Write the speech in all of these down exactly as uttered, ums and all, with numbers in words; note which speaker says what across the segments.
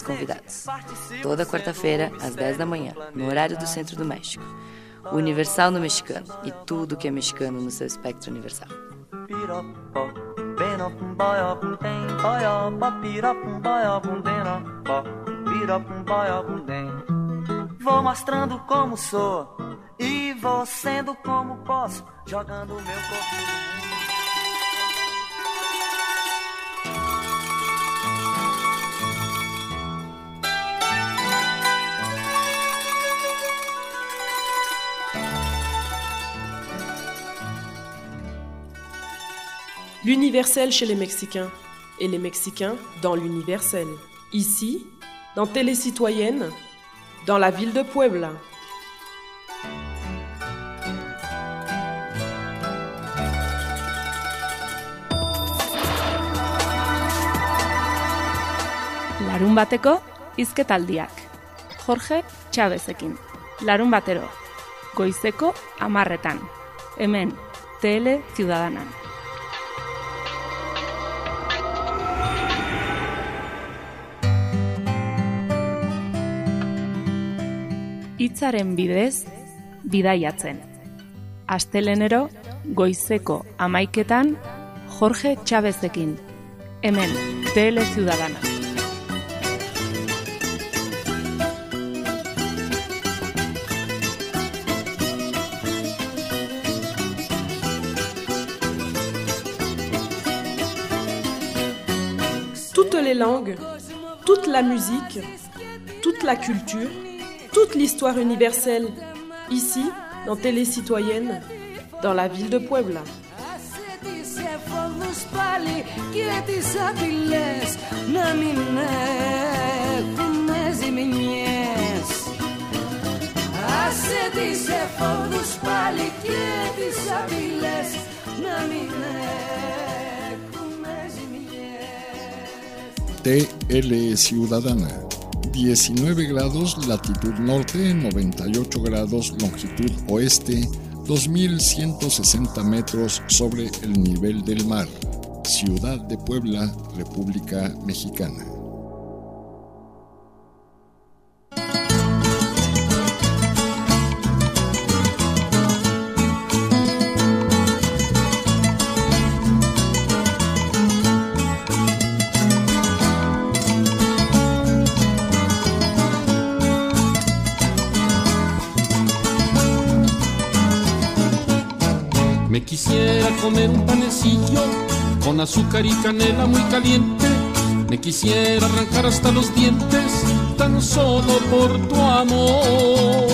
Speaker 1: convidados. Toda quarta-feira, às dez da manhã, no horário do Centro do México. O Universal no Mexicano e tudo que é mexicano no seu espectro universal.
Speaker 2: Vou mostrando como sou e vou sendo como posso, jogando meu corpo no mundo.
Speaker 3: L'universel chez les Mexicains et les Mexicains dans l'universel. Ici, dans Télécitoyenne, dans la ville de Puebla.
Speaker 4: Larun bateko hizketaldiak. Jorge Chavezekin. Larun batero. Goizeko hamarretan. Hemen, Tele Ciudadanan. Hitzaren bidez, bidaiatzen. Astelenero, goizeko hamaiketan, Jorge Chavezekin. Hemen, Tele Ciudadana.
Speaker 3: Toutes les langues, toute la musique, toute la culture, toute l'histoire universelle, ici, dans Télécitoyenne, dans la ville de Puebla.
Speaker 5: T L Ciudadana. diecinueve grados latitud norte, noventa y ocho grados longitud oeste, dos mil ciento sesenta metros sobre el nivel del mar. Ciudad de Puebla, República Mexicana.
Speaker 6: Me quisiera comer un panecillo con azúcar y canela muy caliente. Me quisiera arrancar hasta los dientes tan solo por tu amor.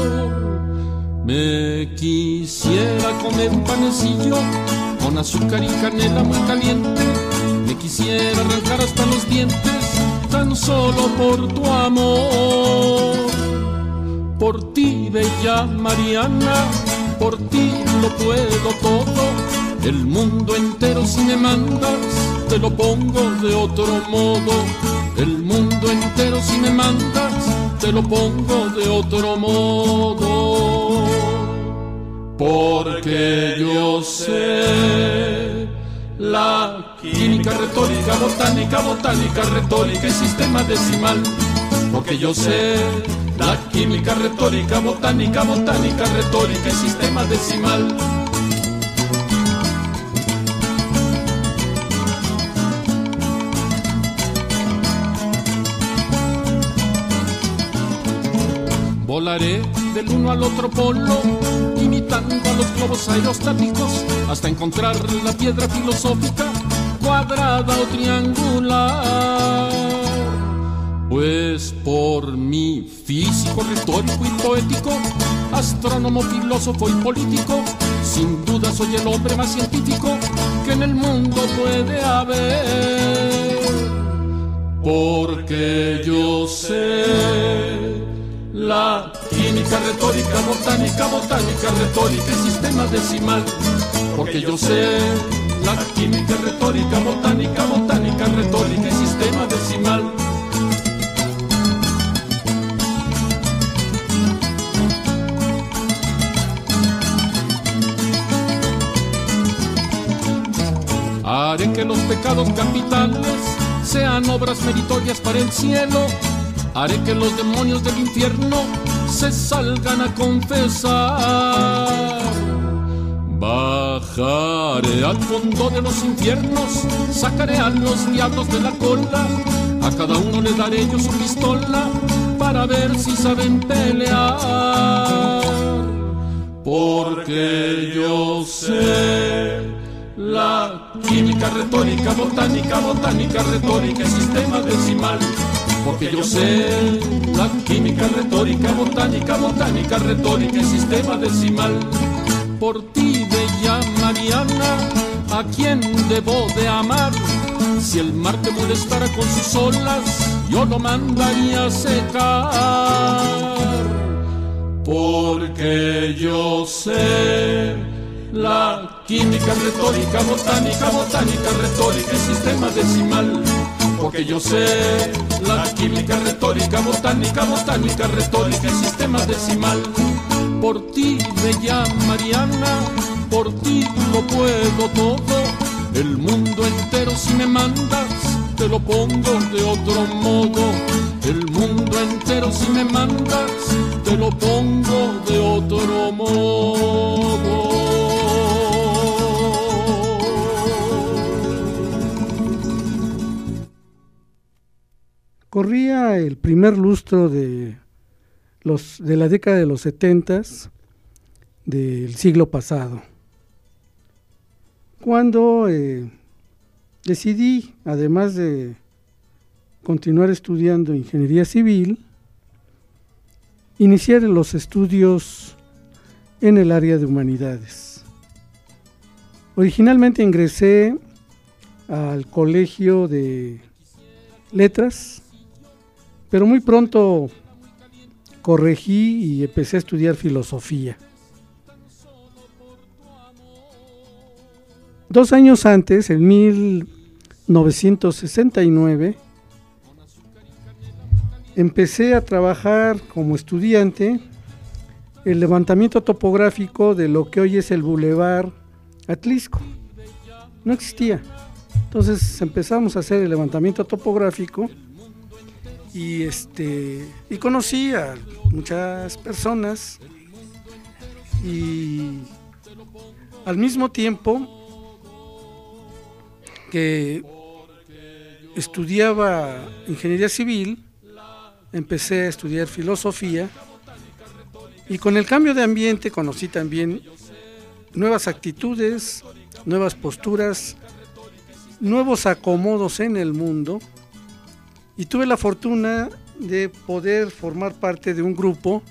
Speaker 6: Me quisiera comer un panecillo con azúcar y canela muy caliente. Me quisiera arrancar hasta los dientes tan solo por tu amor. Por ti, bella Mariana, por ti lo puedo todo, el mundo entero si me mandas, te lo pongo de otro modo. El mundo entero si me mandas, te lo pongo de otro modo. Porque yo sé la química, retórica, botánica, botánica, retórica y sistema decimal. Porque yo sé la química, retórica, botánica, botánica, retórica y sistema decimal. Volaré del uno al otro polo, imitando a los globos aerostáticos, hasta encontrar la piedra filosófica, cuadrada o triangular. Pues por mi físico, retórico y poético, astrónomo, filósofo y político, sin duda soy el hombre más científico que en el mundo puede haber. Porque yo sé la química, retórica, botánica, botánica, retórica y sistema decimal. Porque yo sé la química, retórica, botánica, botánica, retórica y sistema decimal. Haré que los pecados capitales sean obras meritorias para el cielo. Haré que los demonios del infierno se salgan a confesar. Bajaré al fondo de los infiernos, sacaré a los diablos de la cola. A cada uno le daré yo su pistola para ver si saben pelear. Porque yo sé la química, retórica, botánica, botánica, retórica y sistema decimal. Porque yo sé la química, retórica, botánica, botánica, retórica y sistema decimal. Por ti, bella Mariana, ¿a quién debo de amar? Si el mar te molestara con sus olas, yo lo mandaría a secar. Porque yo sé la química, retórica, botánica, botánica, retórica y sistema decimal. Porque yo sé la química, retórica, botánica, botánica, retórica y sistema decimal. Por ti, bella Mariana, por ti lo puedo todo. El mundo entero si me mandas, te lo pongo de otro modo. El mundo entero si me mandas, te lo pongo de otro modo.
Speaker 7: Corría el primer lustro de, los, de la década de los setentas del siglo pasado, cuando eh, decidí, además de continuar estudiando ingeniería civil, iniciar los estudios en el área de humanidades. Originalmente ingresé al colegio de letras, pero muy pronto corregí y empecé a estudiar filosofía. Dos años antes, en mil novecientos sesenta y nueve, empecé a trabajar como estudiante el levantamiento topográfico de lo que hoy es el Boulevard Atlixco. No existía. Entonces empezamos a hacer el levantamiento topográfico y este y conocí a muchas personas, y al mismo tiempo que estudiaba ingeniería civil, empecé a estudiar filosofía, y con el cambio de ambiente conocí también nuevas actitudes, nuevas posturas, nuevos acomodos en el mundo, y tuve la fortuna de poder formar parte de un grupo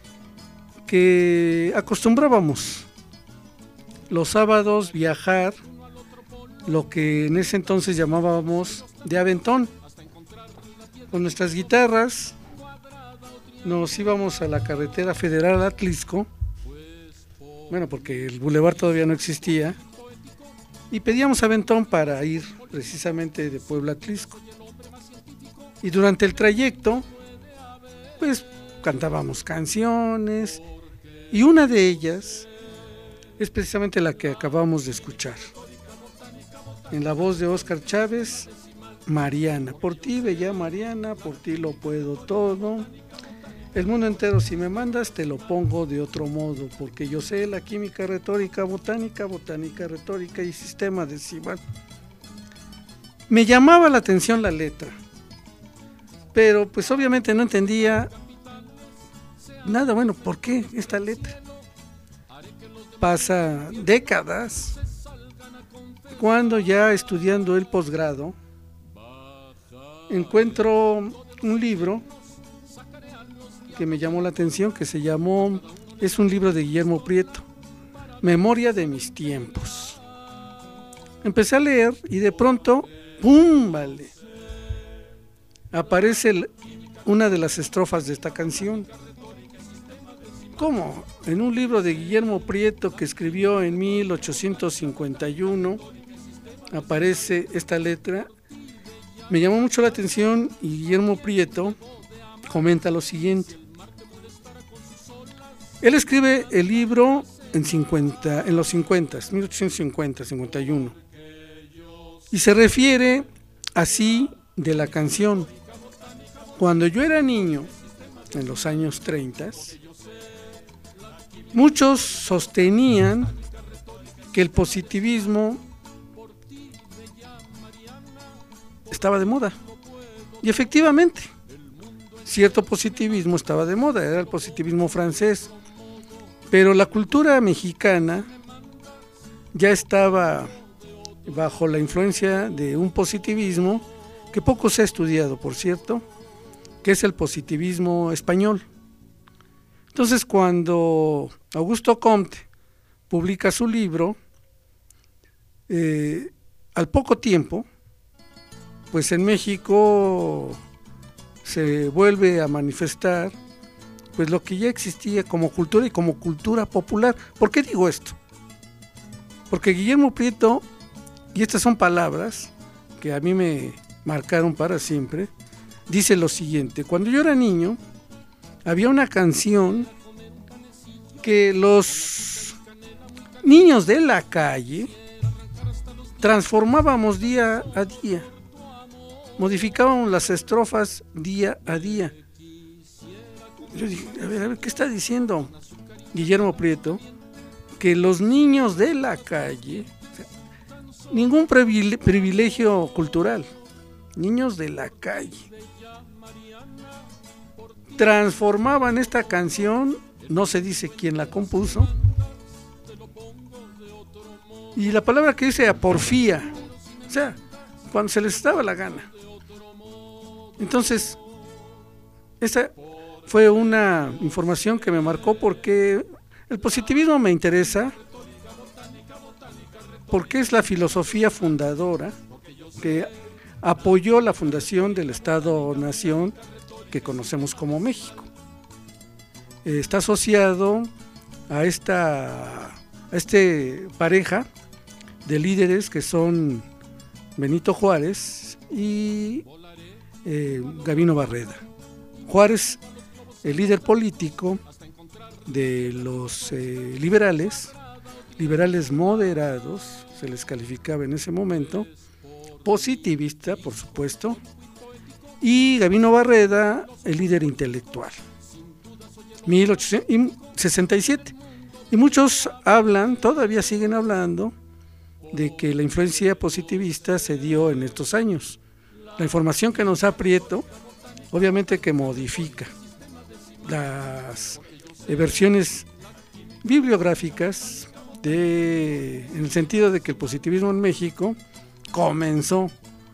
Speaker 7: que acostumbrábamos los sábados viajar, lo que en ese entonces llamábamos de aventón. Con nuestras guitarras nos íbamos a la carretera federal Atlixco, bueno, porque el bulevar todavía no existía, y pedíamos aventón para ir precisamente de Puebla a Atlixco. Y durante el trayecto, pues cantábamos canciones, y una de ellas es precisamente la que acabamos de escuchar, en la voz de Óscar Chávez, Mariana. Por ti, bella Mariana, por ti lo puedo todo. El mundo entero si me mandas, te lo pongo de otro modo, porque yo sé la química, retórica, botánica, botánica, retórica y sistema decimal. Me llamaba la atención la letra, pero pues obviamente no entendía nada. Bueno, ¿por qué esta letra? Pasa décadas, cuando ya estudiando el posgrado, encuentro un libro que me llamó la atención, que se llamó, es un libro de Guillermo Prieto, Memoria de mis tiempos. Empecé a leer y de pronto, ¡pum! Vale, aparece el, una de las estrofas de esta canción. ¿Cómo? En un libro de Guillermo Prieto que escribió en mil ochocientos cincuenta y uno aparece esta letra. Me llamó mucho la atención y Guillermo Prieto comenta lo siguiente. Él escribe el libro en, cincuenta, en los cincuenta, mil ochocientos cincuenta, cincuenta y uno, y se refiere así de la canción. Cuando yo era niño, en los años treinta, muchos sostenían que el positivismo estaba de moda. Y efectivamente, cierto positivismo estaba de moda, era el positivismo francés. Pero la cultura mexicana ya estaba bajo la influencia de un positivismo que poco se ha estudiado, por cierto, que es el positivismo español. Entonces, cuando Augusto Comte publica su libro, eh, al poco tiempo, pues en México se vuelve a manifestar pues lo que ya existía como cultura y como cultura popular. ¿Por qué digo esto? Porque Guillermo Prieto, y estas son palabras que a mí me marcaron para siempre, dice lo siguiente: cuando yo era niño, había una canción que los niños de la calle transformábamos día a día, modificábamos las estrofas día a día. Yo dije, a ver, a ver, ¿qué está diciendo Guillermo Prieto? Que los niños de la calle, o sea, ningún privilegio cultural, niños de la calle, transformaban esta canción, no se dice quién la compuso, y la palabra que dice aporfía, o sea, cuando se les daba la gana. Entonces, esa fue una información que me marcó, porque el positivismo me interesa, porque es la filosofía fundadora que apoyó la fundación del Estado-Nación que conocemos como México. Está asociado a esta a este pareja de líderes que son Benito Juárez y eh, Gavino Barreda. Juárez, el líder político de los eh, liberales, liberales moderados, se les calificaba en ese momento, positivista, por supuesto, y Gavino Barreda, el líder intelectual, mil ochocientos sesenta y siete. Y muchos hablan, todavía siguen hablando, de que la influencia positivista se dio en estos años. La información que nos da Prieto, obviamente que modifica las eh, versiones bibliográficas, de, en el sentido de que el positivismo en México comenzó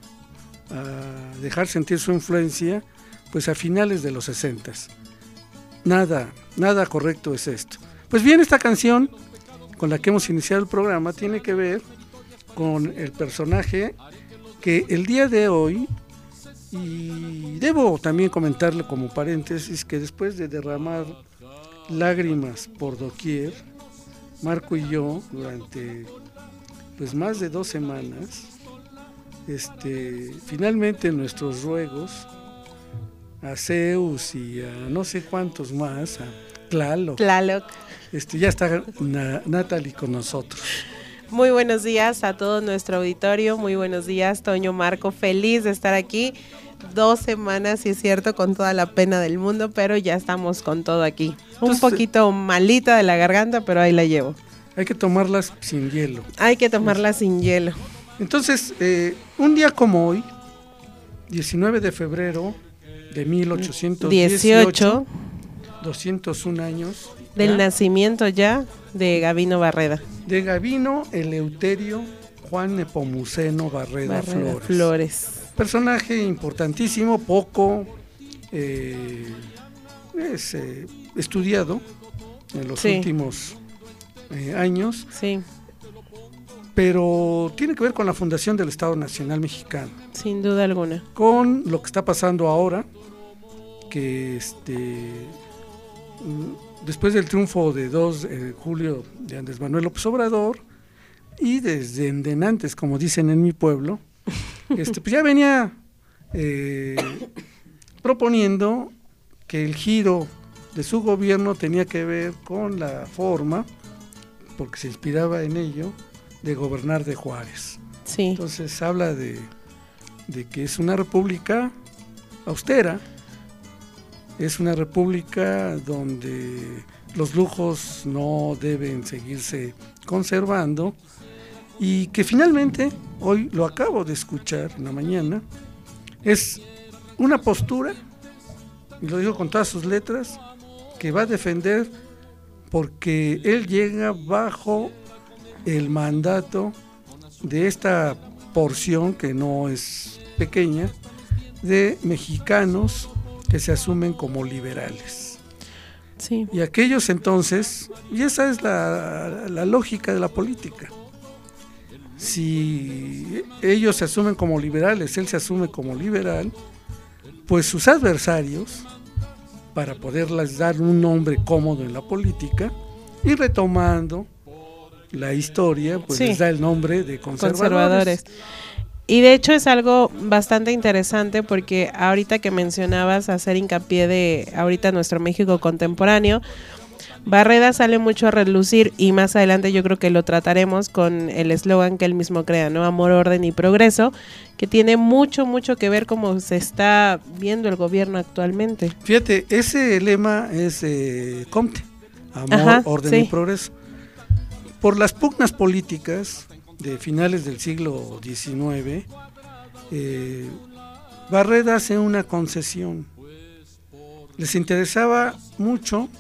Speaker 7: a dejar sentir su influencia pues a finales de los sesentas. Nada, nada correcto es esto. Pues bien, esta canción con la que hemos iniciado el programa tiene que ver con el personaje que el día de hoy, y debo también comentarle como paréntesis que después de derramar lágrimas por doquier, Marco y yo durante pues más de dos semanas, este, finalmente nuestros ruegos a Zeus y a no sé cuántos más, a Tlaloc,
Speaker 8: Tlaloc.
Speaker 7: Este, ya está Na- Natalie con nosotros.
Speaker 8: Muy buenos días a todo nuestro auditorio, muy buenos días, Toño, Marco, feliz de estar aquí. Dos semanas, sí es cierto, con toda la pena del mundo, pero ya estamos con todo aquí. Un
Speaker 7: Entonces,
Speaker 8: poquito malita de la garganta, pero ahí la llevo.
Speaker 7: Hay que tomarlas sin hielo.
Speaker 8: Hay que tomarla sin hielo.
Speaker 7: Entonces, eh, un día como hoy, diecinueve de febrero de mil ochocientos dieciocho, doscientos un años
Speaker 8: del
Speaker 7: ¿ya?
Speaker 8: nacimiento ya de Gavino Barreda.
Speaker 7: De Gavino Eleuterio Juan Nepomuceno Barreda,
Speaker 8: Barreda
Speaker 7: Flores.
Speaker 8: Flores.
Speaker 7: Personaje importantísimo, poco eh, es, eh, estudiado en los
Speaker 8: Sí.
Speaker 7: últimos eh, años,
Speaker 8: Sí,
Speaker 7: pero tiene que ver con la fundación del Estado Nacional Mexicano,
Speaker 8: sin duda alguna.
Speaker 7: con lo que está pasando ahora, que este después del triunfo de dos de julio de Andrés Manuel López Obrador, y desde en antes, como dicen en mi pueblo, este, pues ya venía eh, proponiendo que el giro de su gobierno tenía que ver con la forma, porque se inspiraba en ello, de gobernar de Juárez.
Speaker 8: Sí.
Speaker 7: Entonces habla de de que es una república austera, es una república donde los lujos no deben seguirse conservando y que finalmente, hoy lo acabo de escuchar en la mañana, es una postura, y lo digo con todas sus letras, que va a defender porque él llega bajo el mandato de esta porción, que no es pequeña, de mexicanos que se asumen como liberales.
Speaker 8: Sí.
Speaker 7: Y aquellos entonces, y esa es la, la lógica de la política, si ellos se asumen como liberales, él se asume como liberal, pues sus adversarios, para poderles dar un nombre cómodo en la política, y retomando la historia, pues sí, les da el nombre de conservadores. conservadores.
Speaker 8: Y de hecho es algo bastante interesante porque ahorita que mencionabas hacer hincapié de ahorita nuestro México contemporáneo, Barreda sale mucho a relucir y más adelante yo creo que lo trataremos con el eslogan que él mismo crea, ¿no? Amor, orden y progreso, que tiene mucho, mucho que ver cómo se está viendo el gobierno actualmente.
Speaker 7: Fíjate, ese lema es eh, Comte, amor, Ajá, orden sí. y progreso. Por las pugnas políticas de finales del siglo diecinueve, eh, Barreda hace una concesión. Les interesaba mucho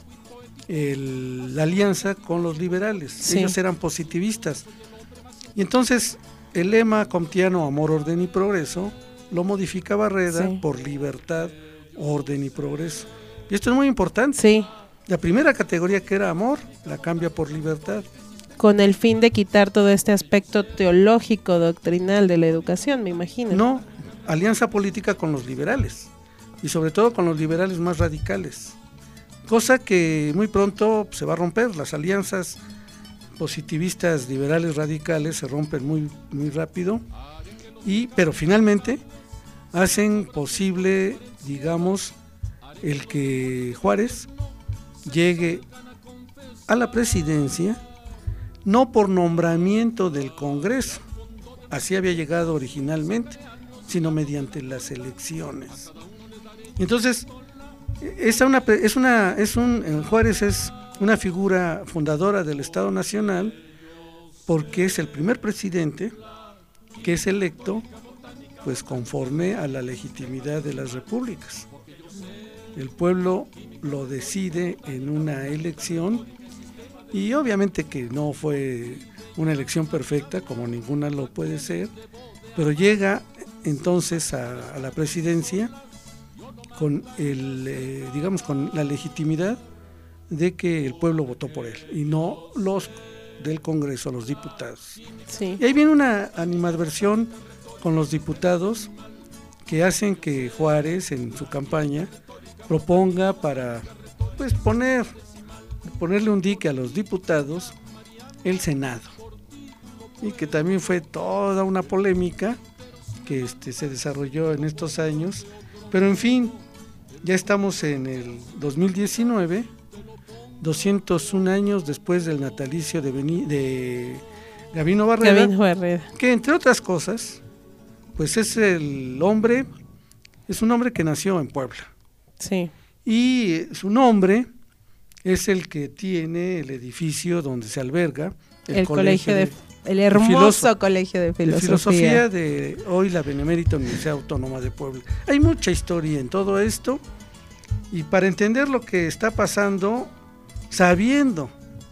Speaker 7: el, la alianza con los liberales, sí. ellos eran positivistas. Y entonces el lema comtiano amor, orden y progreso lo modifica Barreda sí. por libertad, orden y progreso. Y esto es muy importante.
Speaker 8: Sí.
Speaker 7: La primera categoría, que era amor, la cambia por libertad.
Speaker 8: Con el fin de quitar todo este aspecto teológico, doctrinal de la educación, me imagino.
Speaker 7: No, alianza política con los liberales, y sobre todo con los liberales más radicales, cosa que muy pronto se va a romper. Las alianzas positivistas liberales radicales se rompen muy, muy rápido, y pero finalmente hacen posible, digamos, el que Juárez llegue a la presidencia, no por nombramiento del Congreso, así había llegado originalmente, sino mediante las elecciones. Entonces, esa una, es una, es un, Juárez es una figura fundadora del Estado Nacional, porque es el primer presidente que es electo, pues conforme a la legitimidad de las repúblicas. El pueblo lo decide en una elección. Y obviamente que no fue una elección perfecta, como ninguna lo puede ser, pero llega entonces a, a la presidencia con el, eh, digamos, con la legitimidad de que el pueblo votó por él y no los del Congreso, los diputados.
Speaker 8: Sí.
Speaker 7: Y ahí viene una animadversión con los diputados que hacen que Juárez en su campaña proponga para, pues, poner ponerle un dique a los diputados el Senado, y que también fue toda una polémica que este, se desarrolló en estos años, pero en fin, ya estamos en el dos mil diecinueve, doscientos un años después del natalicio de, Beni, de Gabino Barreda,
Speaker 8: Gabino Barreda,
Speaker 7: que entre otras cosas, pues es el hombre, es un hombre que nació en Puebla,
Speaker 8: sí,
Speaker 7: y su nombre es el que tiene el edificio donde se alberga el,
Speaker 8: el colegio, colegio de, de el hermoso de colegio de filosofía.
Speaker 7: de filosofía de hoy la Benemérita Universidad Autónoma de Puebla. Hay mucha historia en todo esto, y para entender lo que está pasando, sabiendo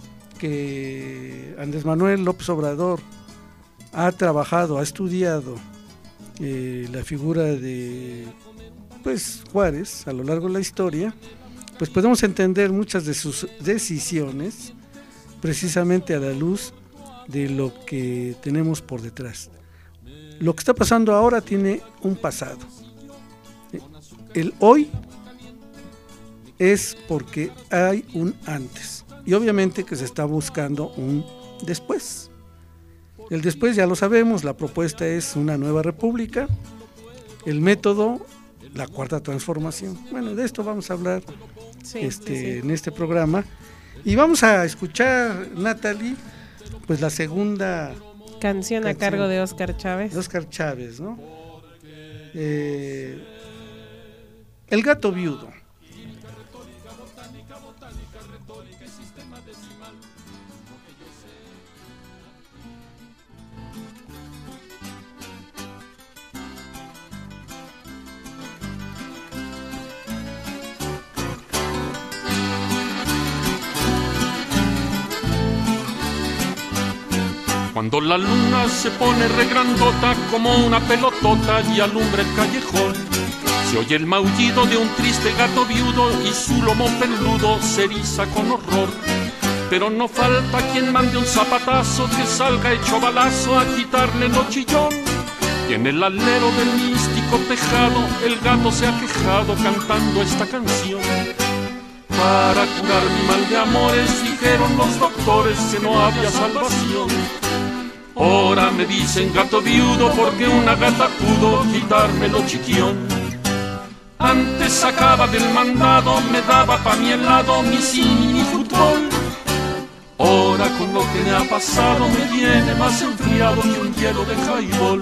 Speaker 7: que Andrés Manuel López Obrador ha trabajado, ha estudiado eh, la figura de, pues, Juárez a lo largo de la historia, pues podemos entender muchas de sus decisiones precisamente a la luz de lo que tenemos por detrás. Lo que está pasando ahora tiene un pasado. El hoy es porque hay un antes, y obviamente que se está buscando un después. El después ya lo sabemos, la propuesta es una nueva república, el método, la cuarta transformación. Bueno, de esto vamos a hablar sí, este, sí, sí. en este programa, y vamos a escuchar, Natalie, pues la segunda
Speaker 8: canción, canción a cargo de Óscar Chávez.
Speaker 7: Óscar Chávez, ¿no? eh, El gato viudo.
Speaker 6: Cuando la luna se pone regrandota como una pelotota y alumbra el callejón, se oye el maullido de un triste gato viudo y su lomo peludo se eriza con horror. Pero no falta quien mande un zapatazo que salga hecho balazo a quitarle lo chillón. Y en el alero del místico tejado el gato se ha quejado cantando esta canción. Para curar mi mal de amores dijeron los doctores que no había salvación. Ahora me dicen gato viudo porque una gata pudo quitarme lo chiquión. Antes sacaba del mandado, me daba pa' mi helado, mi cine, mi fútbol. Ahora con lo que me ha pasado me tiene más enfriado que un hielo de highball.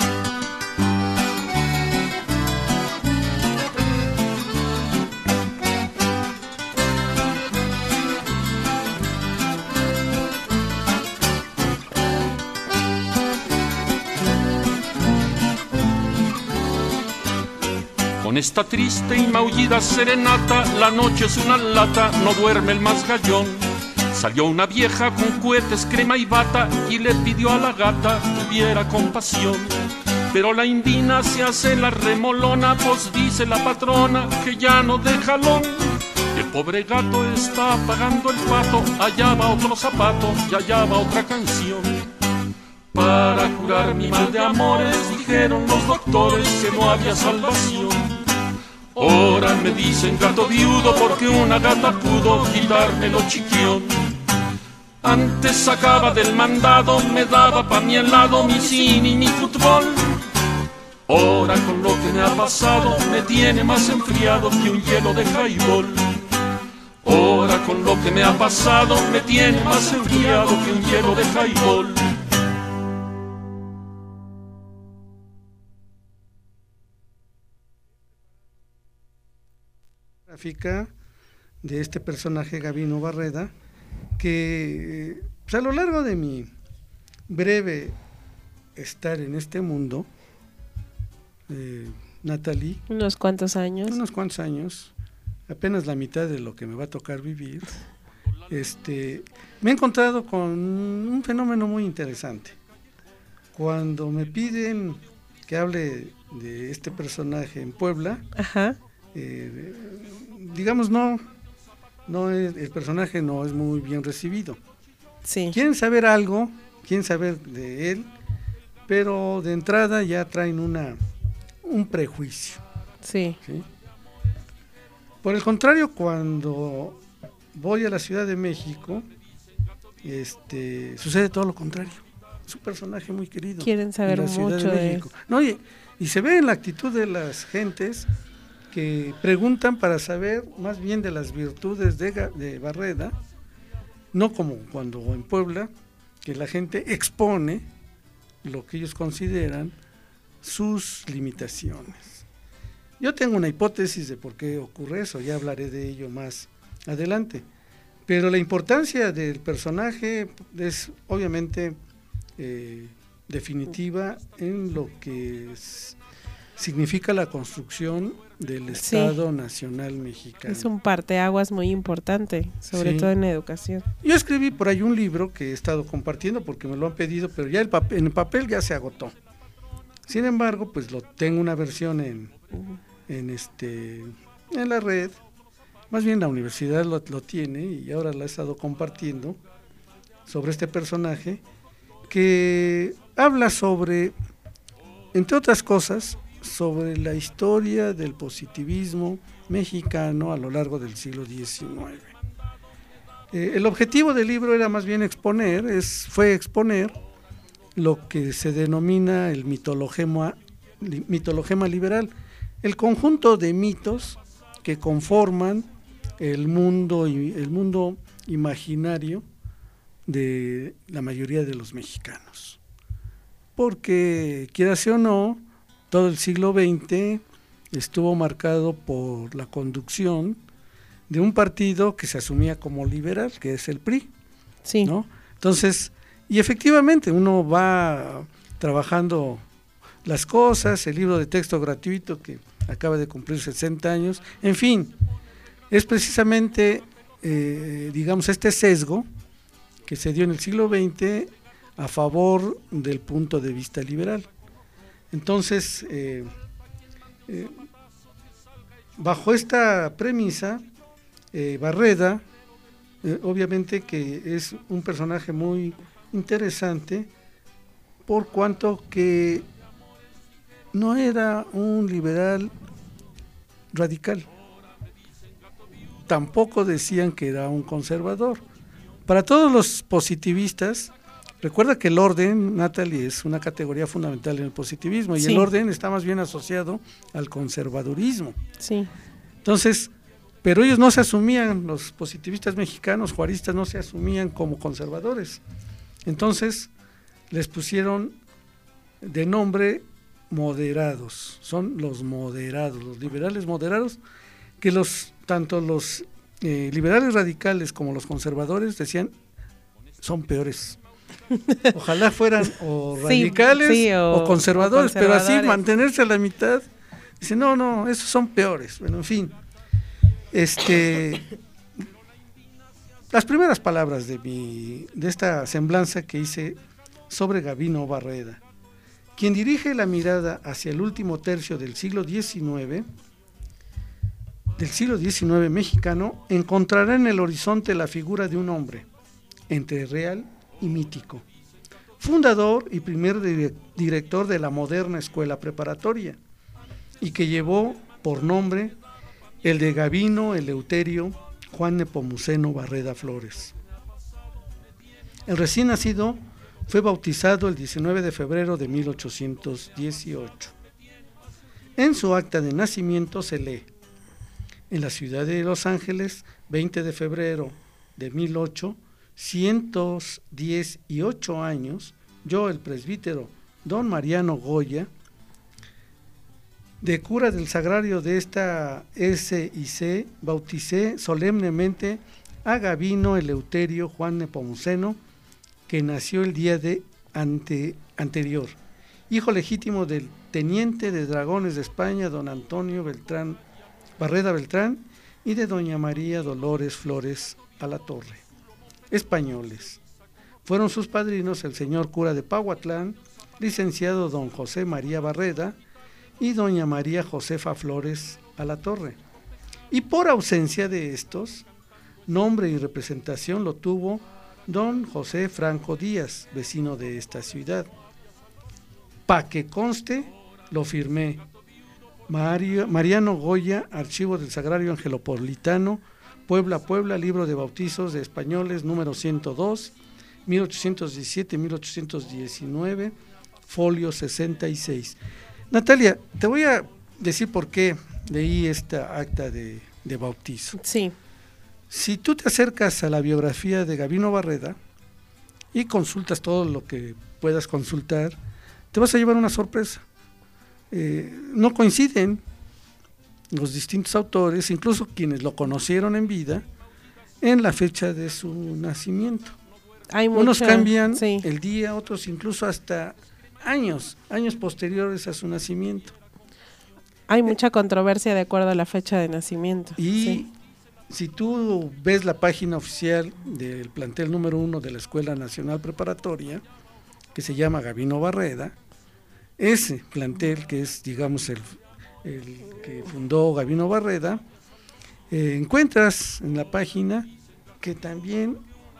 Speaker 6: Con esta triste y maullida serenata, la noche es una lata, no duerme el más gallón. Salió una vieja con cohetes, crema y bata y le pidió a la gata tuviera compasión. Pero la indina se hace la remolona, pues dice la patrona que ya no de jalón. Y el pobre gato está pagando el pato, allá va otro zapato y allá va otra canción. Para curar mi mal de amores dijeron los doctores que no había salvación. Ahora me dicen gato viudo porque una gata pudo quitarme lo chiquión. Antes sacaba del mandado, me daba pa' mi helado, mi cine y mi fútbol. Ahora con lo que me ha pasado me tiene más enfriado que un hielo de highball. Ahora con lo que me ha pasado me tiene más enfriado que un hielo de highball.
Speaker 7: De este personaje Gabino Barreda, que pues, a lo largo de mi breve estar en este mundo, eh, Natalie,
Speaker 8: unos cuantos años,
Speaker 7: unos cuantos años, apenas la mitad de lo que me va a tocar vivir, este, me he encontrado con un fenómeno muy interesante. Cuando me piden que hable de este personaje en Puebla,
Speaker 8: ajá.
Speaker 7: Eh, digamos no, no es, el personaje no es muy bien recibido.
Speaker 8: Sí.
Speaker 7: Quieren saber algo, quieren saber de él, pero de entrada ya traen una un prejuicio.
Speaker 8: Sí.
Speaker 7: ¿Sí? Por el contrario, cuando voy a la Ciudad de México, este, sucede todo lo contrario. Es un personaje muy querido.
Speaker 8: Quieren saber
Speaker 7: en la Ciudad
Speaker 8: mucho
Speaker 7: de
Speaker 8: de
Speaker 7: México. No, y, y se ve en la actitud de las gentes que preguntan para saber más bien de las virtudes de, de Barreda, no como cuando en Puebla, que la gente expone lo que ellos consideran sus limitaciones. Yo tengo una hipótesis de por qué ocurre eso, ya hablaré de ello más adelante, pero la importancia del personaje es obviamente eh, definitiva en lo que es, significa la construcción del Estado sí. Nacional Mexicano.
Speaker 8: Es un parteaguas muy importante, sobre sí. todo en educación.
Speaker 7: Yo escribí por ahí un libro que he estado compartiendo porque me lo han pedido, pero ya el papel, en el papel ya se agotó. Sin embargo, pues lo tengo una versión en, uh-huh. en este en la red, más bien la universidad lo, lo tiene y ahora la he estado compartiendo sobre este personaje que habla sobre, entre otras cosas, sobre la historia del positivismo mexicano a lo largo del siglo diecinueve. Eh, el objetivo del libro era más bien exponer, es, fue exponer lo que se denomina el mitologema, mitologema liberal, el conjunto de mitos que conforman el mundo, el mundo imaginario de la mayoría de los mexicanos. Porque, quiera sea o no, todo el siglo veinte estuvo marcado por la conducción de un partido que se asumía como liberal, que es el P R I.
Speaker 8: Sí.
Speaker 7: ¿No? Entonces, y efectivamente uno va trabajando las cosas, el libro de texto gratuito que acaba de cumplir sesenta años, en fin, es precisamente, eh, digamos, este sesgo que se dio en el siglo veinte a favor del punto de vista liberal. Entonces, eh, eh, bajo esta premisa, eh, Barreda, eh, obviamente que es un personaje muy interesante, por cuanto que no era un liberal radical, tampoco decían que era un conservador. Para todos los positivistas, recuerda que el orden, Natalie, es una categoría fundamental en el positivismo, y sí, el orden está más bien asociado al conservadurismo.
Speaker 8: Sí.
Speaker 7: Entonces, pero ellos no se asumían, los positivistas mexicanos, juaristas, no se asumían como conservadores. Entonces, les pusieron de nombre moderados, son los moderados, los liberales moderados, que los tanto los eh, liberales radicales como los conservadores decían son peores. Ojalá fueran o radicales sí, sí, o, o, conservadores, o conservadores, pero así mantenerse a la mitad, dice no, no, esos son peores. Bueno, en fin, este, las primeras palabras de mi, de esta semblanza que hice sobre Gavino Barreda, quien dirige la mirada hacia el último tercio del siglo diecinueve, del siglo diecinueve mexicano, encontrará en el horizonte la figura de un hombre, entre real y mítico, fundador y primer director de la moderna escuela preparatoria, y que llevó por nombre el de Gavino Eleuterio Juan Nepomuceno Barreda Flores. El recién nacido fue bautizado el diecinueve de febrero de mil ochocientos dieciocho. En su acta de nacimiento se lee: en la ciudad de Los Ángeles, veinte de febrero de mil ochocientos dieciocho años, yo, el presbítero don Mariano Goya, de cura del sagrario de esta S I C, bauticé solemnemente a Gavino Eleuterio Juan Nepomuceno, que nació el día de ante, anterior, hijo legítimo del teniente de dragones de España, don Antonio Beltrán, Barreda Beltrán, y de doña María Dolores Flores Alatorre, españoles. Fueron sus padrinos el señor cura de Pahuatlán, licenciado don José María Barreda, y doña María Josefa Flores Alatorre. Y por ausencia de estos, nombre y representación lo tuvo don José Franco Díaz, vecino de esta ciudad. Pa' que conste, lo firmé. Mario, Mariano Goya, Archivo del Sagrario Angelopolitano, Puebla, Puebla, Libro de Bautizos de Españoles, número ciento dos, mil ochocientos diecisiete a mil ochocientos diecinueve, folio sesenta y seis. Natalia, te voy a decir por qué leí esta acta de, de bautizo.
Speaker 8: Sí.
Speaker 7: Si tú te acercas a la biografía de Gavino Barreda y consultas todo lo que puedas consultar, te vas a llevar una sorpresa. Eh, no coinciden los distintos autores, incluso quienes lo conocieron en vida, en la fecha de su nacimiento.
Speaker 8: Hay
Speaker 7: Unos
Speaker 8: mucha,
Speaker 7: cambian
Speaker 8: sí.
Speaker 7: el día, otros incluso hasta años, años posteriores a su nacimiento.
Speaker 8: Hay mucha controversia de acuerdo a la fecha de nacimiento.
Speaker 7: Y sí. Si tú ves la página oficial del plantel número uno de la Escuela Nacional Preparatoria, que se llama Gavino Barreda, ese plantel, que es, digamos, el, el que fundó Gavino Barreda, eh, encuentras en la página que también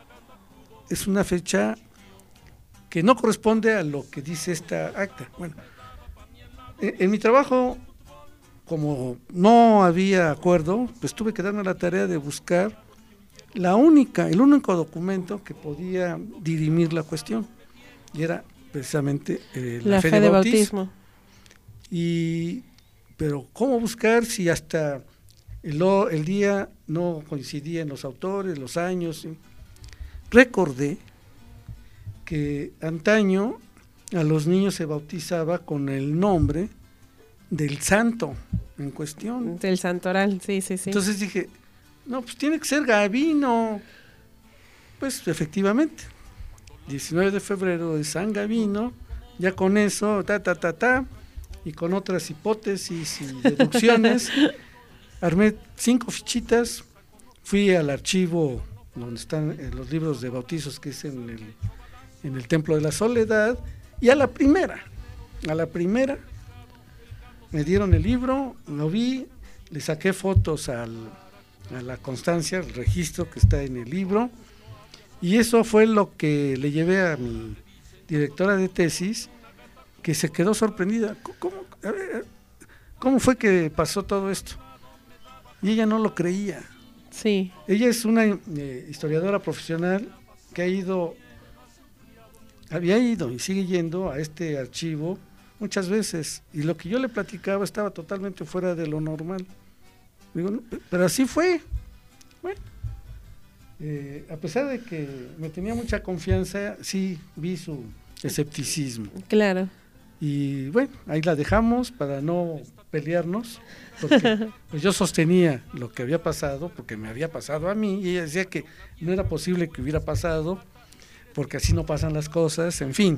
Speaker 7: es una fecha que no corresponde a lo que dice esta acta. Bueno, en, en mi trabajo, como no había acuerdo, pues tuve que darme la tarea de buscar la única, el único documento que podía dirimir la cuestión, y era precisamente eh, la, la fe, fe de, de bautismo. bautismo. Y, pero ¿cómo buscar si hasta el, el día no coincidía en los autores, los años? Recordé que antaño a los niños se bautizaba con el nombre del santo en cuestión.
Speaker 8: Del santoral, sí, sí, sí.
Speaker 7: Entonces dije, no, pues tiene que ser Gavino. Pues efectivamente, diecinueve de febrero de San Gavino, ya con eso, ta, ta, ta, ta, y con otras hipótesis y deducciones, armé cinco fichitas, fui al archivo donde están los libros de bautizos, que es en el, en el Templo de la Soledad, y a la primera, a la primera, me dieron el libro, lo vi, le saqué fotos al, a la constancia, el registro que está en el libro, y eso fue lo que le llevé a mi directora de tesis, que se quedó sorprendida. ¿Cómo, a ver, ¿cómo fue que pasó todo esto? Y ella no lo creía.
Speaker 8: Sí.
Speaker 7: Ella es una eh, historiadora profesional que ha ido, había ido y sigue yendo a este archivo muchas veces, y lo que yo le platicaba estaba totalmente fuera de lo normal. Digo, no, pero así fue. Bueno, eh, a pesar de que me tenía mucha confianza, sí vi su escepticismo.
Speaker 8: Claro.
Speaker 7: Y bueno, ahí la dejamos para no pelearnos, porque pues yo sostenía lo que había pasado, porque me había pasado a mí, y ella decía que no era posible que hubiera pasado, porque así no pasan las cosas, en fin.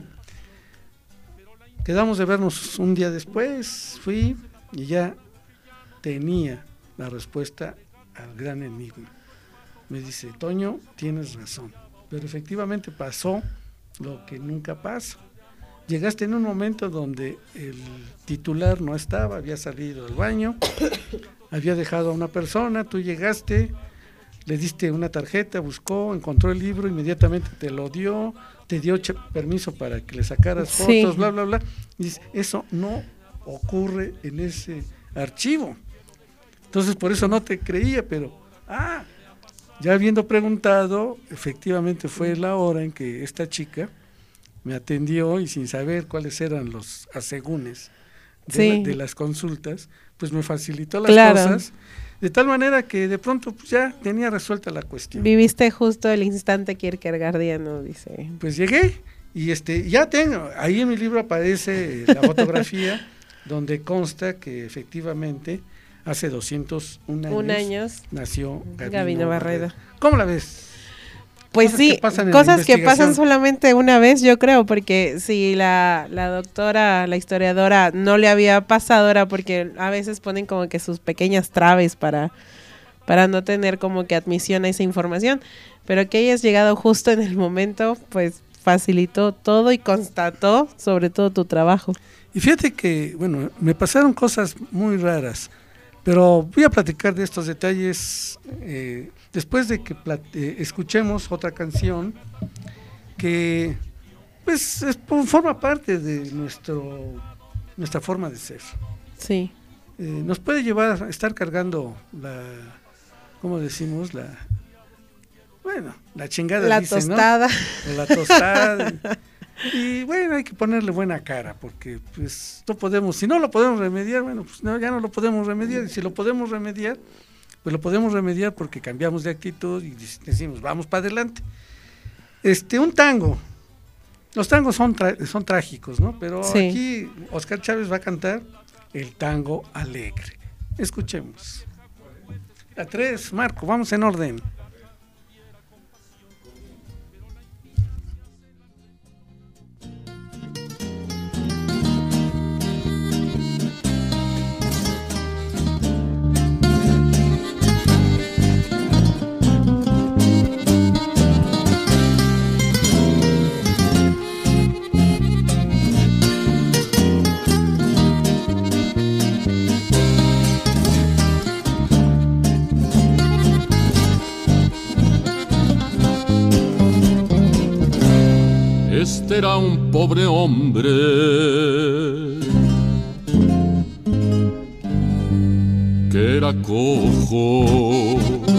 Speaker 7: Quedamos de vernos un día después, fui y ya tenía la respuesta al gran enigma. Me dice, Toño, tienes razón, pero efectivamente pasó lo que nunca pasa. Llegaste en un momento donde el titular no estaba, había salido al baño, había dejado a una persona, tú llegaste, le diste una tarjeta, buscó, encontró el libro, inmediatamente te lo dio, te dio permiso para que le sacaras fotos, sí. bla, bla, bla. Y dice, eso no ocurre en ese archivo. Entonces, por eso no te creía, pero, ah, ya habiendo preguntado, efectivamente fue la hora en que esta chica me atendió y sin saber cuáles eran los asegúnes de, sí. la, de las consultas, pues me facilitó las claro. cosas, de tal manera que de pronto pues ya tenía resuelta la cuestión.
Speaker 8: Viviste justo el instante kierkegaardiano, dice.
Speaker 7: Pues llegué y este ya tengo, ahí en mi libro aparece la fotografía donde consta que efectivamente hace doscientos un años,
Speaker 8: Un años
Speaker 7: nació Gavino,
Speaker 8: Gavino Barreda.
Speaker 7: Barreda. ¿Cómo la ves?
Speaker 8: Pues
Speaker 7: cosas
Speaker 8: sí,
Speaker 7: que pasan
Speaker 8: cosas que pasan solamente una vez, yo creo, porque si la, la doctora, la historiadora no le había pasado, era porque a veces ponen como que sus pequeñas traves para, para no tener como que admisión a esa información, pero que hayas llegado justo en el momento, pues facilitó todo y constató sobre todo tu trabajo.
Speaker 7: Y fíjate que, bueno, me pasaron cosas muy raras, pero voy a platicar de estos detalles eh, después de que plate, escuchemos otra canción que pues es, forma parte de nuestro nuestra forma de ser.
Speaker 8: Sí.
Speaker 7: Eh, nos puede llevar a estar cargando la, ¿cómo decimos? La, bueno, la chingada.
Speaker 8: La
Speaker 7: dice,
Speaker 8: tostada.
Speaker 7: ¿no? O la tostada. Y bueno, hay que ponerle buena cara, porque pues no podemos, si no lo podemos remediar, bueno, pues no, ya no lo podemos remediar, y si lo podemos remediar, pues lo podemos remediar porque cambiamos de actitud y decimos, vamos para adelante. Este, un tango, los tangos son, tra- son trágicos, ¿no? Pero sí. Aquí Oscar Chávez va a cantar el tango alegre. Escuchemos. A tres, Marco, vamos en orden.
Speaker 6: Este era un pobre hombre que era cojo,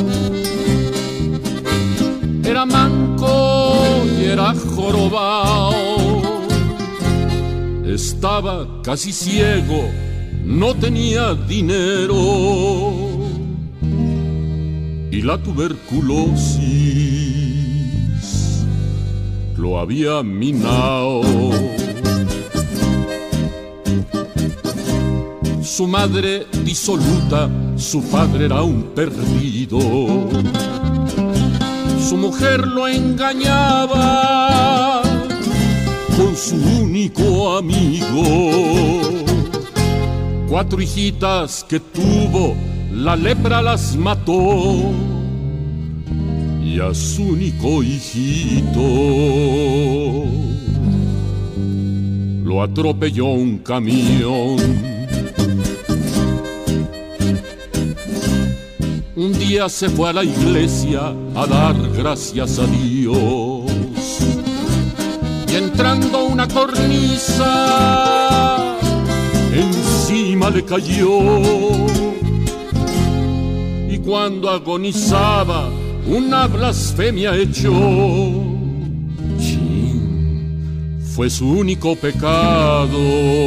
Speaker 6: era manco y era jorobao, estaba casi ciego, no tenía dinero y la tuberculosis lo había minado. su madre disoluta, su padre era un perdido. Su mujer lo engañaba con su único amigo. Cuatro hijitas que tuvo, la lepra las mató. Y a su único hijito lo atropelló un camión. Un día se fue a la iglesia a dar gracias a Dios. Y entrando una cornisa, encima le cayó. Y cuando agonizaba, una blasfemia echó. Chin, fue su único pecado.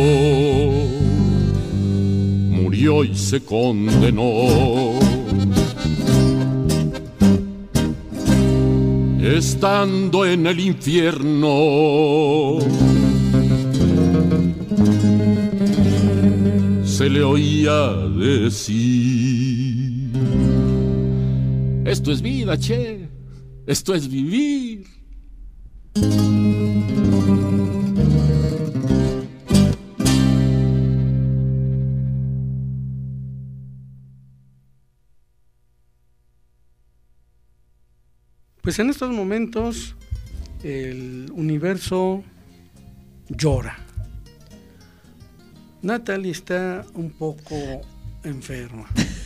Speaker 6: Murió y se condenó. Estando en el infierno, se le oía decir: esto es vida, che, esto es vivir.
Speaker 7: Pues en estos momentos el universo llora. Natalie está un poco enferma.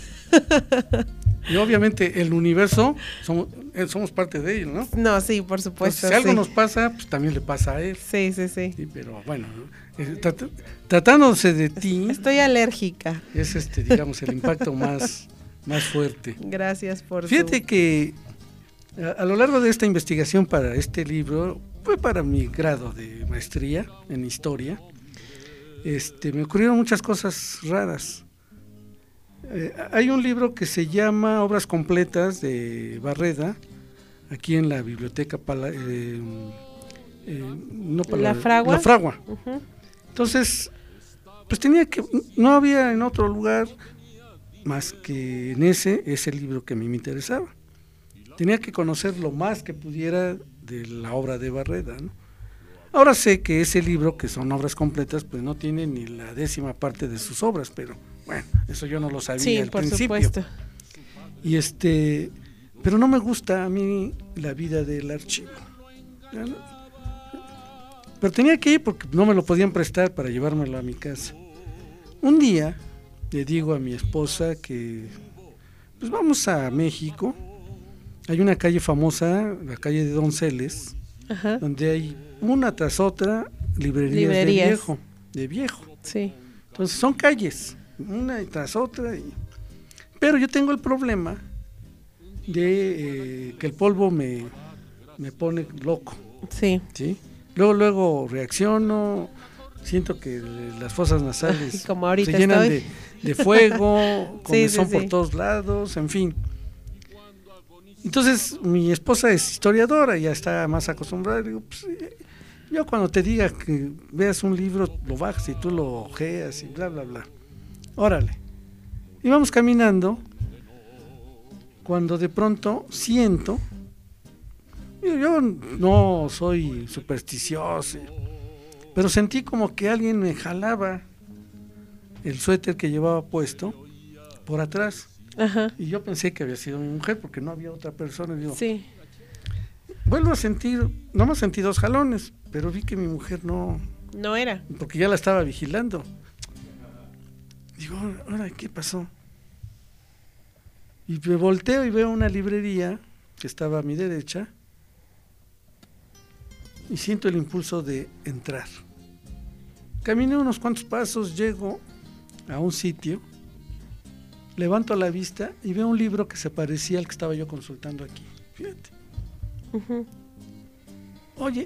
Speaker 7: Y obviamente el universo, somos, somos parte de él, ¿no?
Speaker 8: No, sí, por supuesto.
Speaker 7: Entonces, si algo
Speaker 8: sí.
Speaker 7: nos pasa, pues también le pasa a él.
Speaker 8: Sí, sí, sí.
Speaker 7: Sí, pero bueno, eh, trat- tratándose de ti,
Speaker 8: estoy alérgica.
Speaker 7: Es este, digamos, el impacto más, más fuerte.
Speaker 8: Gracias por
Speaker 7: Fíjate
Speaker 8: su...
Speaker 7: que a, a lo largo de esta investigación para este libro, fue para mi grado de maestría en historia, este, me ocurrieron muchas cosas raras. Eh, hay un libro que se llama Obras Completas de Barreda, aquí en la biblioteca Pala, eh, eh, no Pala,
Speaker 8: La Fragua.
Speaker 7: La Fragua.
Speaker 8: Uh-huh.
Speaker 7: Entonces, pues tenía que, no había en otro lugar más que en ese, ese libro que a mí me interesaba. Tenía que conocer lo más que pudiera de la obra de Barreda, ¿no? Ahora sé que ese libro, que son obras completas, pues no tiene ni la décima parte de sus obras, pero bueno, eso yo no lo sabía
Speaker 8: sí,
Speaker 7: al
Speaker 8: por
Speaker 7: principio.
Speaker 8: Supuesto.
Speaker 7: Y este, pero no me gusta a mí la vida del archivo. ¿No? Pero tenía que ir porque no me lo podían prestar para llevármelo a mi casa. Un día le digo a mi esposa que pues vamos a México. Hay una calle famosa, la calle de Donceles, ajá, donde hay una tras otra librerías, librerías. de viejo, de viejo.
Speaker 8: Sí.
Speaker 7: Entonces son calles, una tras otra. Y... Pero yo tengo el problema de eh, que el polvo me, me pone loco.
Speaker 8: Sí.
Speaker 7: ¿Sí? Luego, luego reacciono, siento que las fosas nasales
Speaker 8: como ahorita
Speaker 7: se llenan
Speaker 8: estoy.
Speaker 7: de, de fuego, comezón
Speaker 8: sí, sí,
Speaker 7: por
Speaker 8: sí.
Speaker 7: todos lados, en fin. Entonces mi esposa es historiadora, ya está más acostumbrada. Digo, pues, yo cuando te diga que veas un libro, lo bajas y tú lo ojeas y bla, bla, bla. Órale. Y vamos caminando, cuando de pronto siento, yo, yo no soy supersticioso, pero sentí como que alguien me jalaba el suéter que llevaba puesto por atrás.
Speaker 8: Ajá.
Speaker 7: Y yo pensé que había sido mi mujer porque no había otra persona. Digo,
Speaker 8: sí.
Speaker 7: Vuelvo a sentir, no me sentí dos jalones, pero vi que mi mujer no...
Speaker 8: No era.
Speaker 7: Porque ya la estaba vigilando. Digo, ahora, ¿qué pasó? Y me volteo y veo una librería que estaba a mi derecha y siento el impulso de entrar. Caminé unos cuantos pasos, llego a un sitio, levanto la vista y veo un libro que se parecía al que estaba yo consultando aquí. Fíjate. Uh-huh. Oye,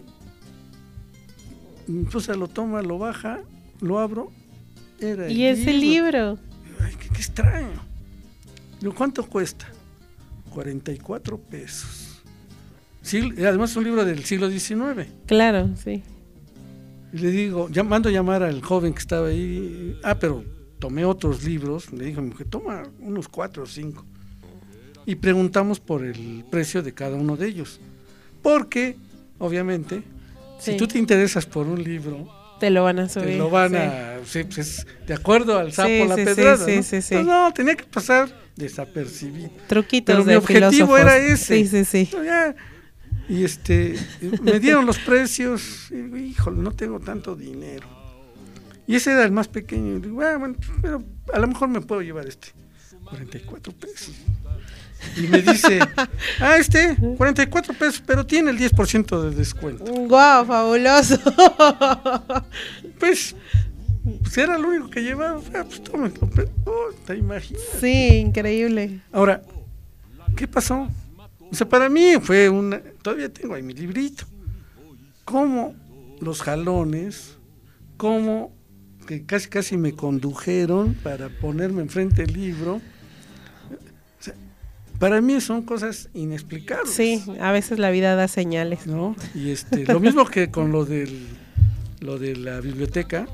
Speaker 7: mi esposa lo toma, lo baja, lo abro. Era
Speaker 8: ¿Y ese libro?
Speaker 7: Ay, qué, qué extraño. Digo, ¿cuánto cuesta? cuarenta y cuatro pesos. Sí, además es un libro del siglo diecinueve.
Speaker 8: Claro, sí.
Speaker 7: Y le digo, ya, mando a llamar al joven que estaba ahí. Ah, pero tomé otros libros, le dije a mi mujer, toma unos cuatro o cinco, y preguntamos por el precio de cada uno de ellos, porque obviamente sí. si tú te interesas por un libro,
Speaker 8: te lo van a subir,
Speaker 7: te lo van
Speaker 8: sí.
Speaker 7: a, sí, pues, de acuerdo al sapo
Speaker 8: sí,
Speaker 7: la
Speaker 8: sí,
Speaker 7: pedrada,
Speaker 8: sí,
Speaker 7: ¿no?
Speaker 8: sí, sí.
Speaker 7: Pues no, tenía que pasar desapercibido.
Speaker 8: Truquitos
Speaker 7: pero
Speaker 8: de
Speaker 7: mi objetivo
Speaker 8: filósofos.
Speaker 7: era ese.
Speaker 8: Sí, sí, sí.
Speaker 7: No, ya, y este, me dieron los precios, y digo, híjole, no tengo tanto dinero. Y ese era el más pequeño. Y digo, ah, bueno, pero a lo mejor me puedo llevar este. cuarenta y cuatro pesos. Y me dice, ah, este, cuarenta y cuatro pesos, pero tiene el diez por ciento de descuento.
Speaker 8: ¡Guau, wow, fabuloso!
Speaker 7: Pues, pues era lo único que llevaba. Ah, pues tómalo, pero, oh, te imaginas.
Speaker 8: Sí, increíble.
Speaker 7: Ahora, ¿qué pasó? O sea, para mí fue una, todavía tengo ahí mi librito. Cómo los jalones, cómo que casi casi me condujeron para ponerme enfrente del libro. O sea, para mí son cosas inexplicables.
Speaker 8: Sí, a veces la vida da señales,
Speaker 7: ¿no? Y este, lo mismo que con lo del, lo de la biblioteca,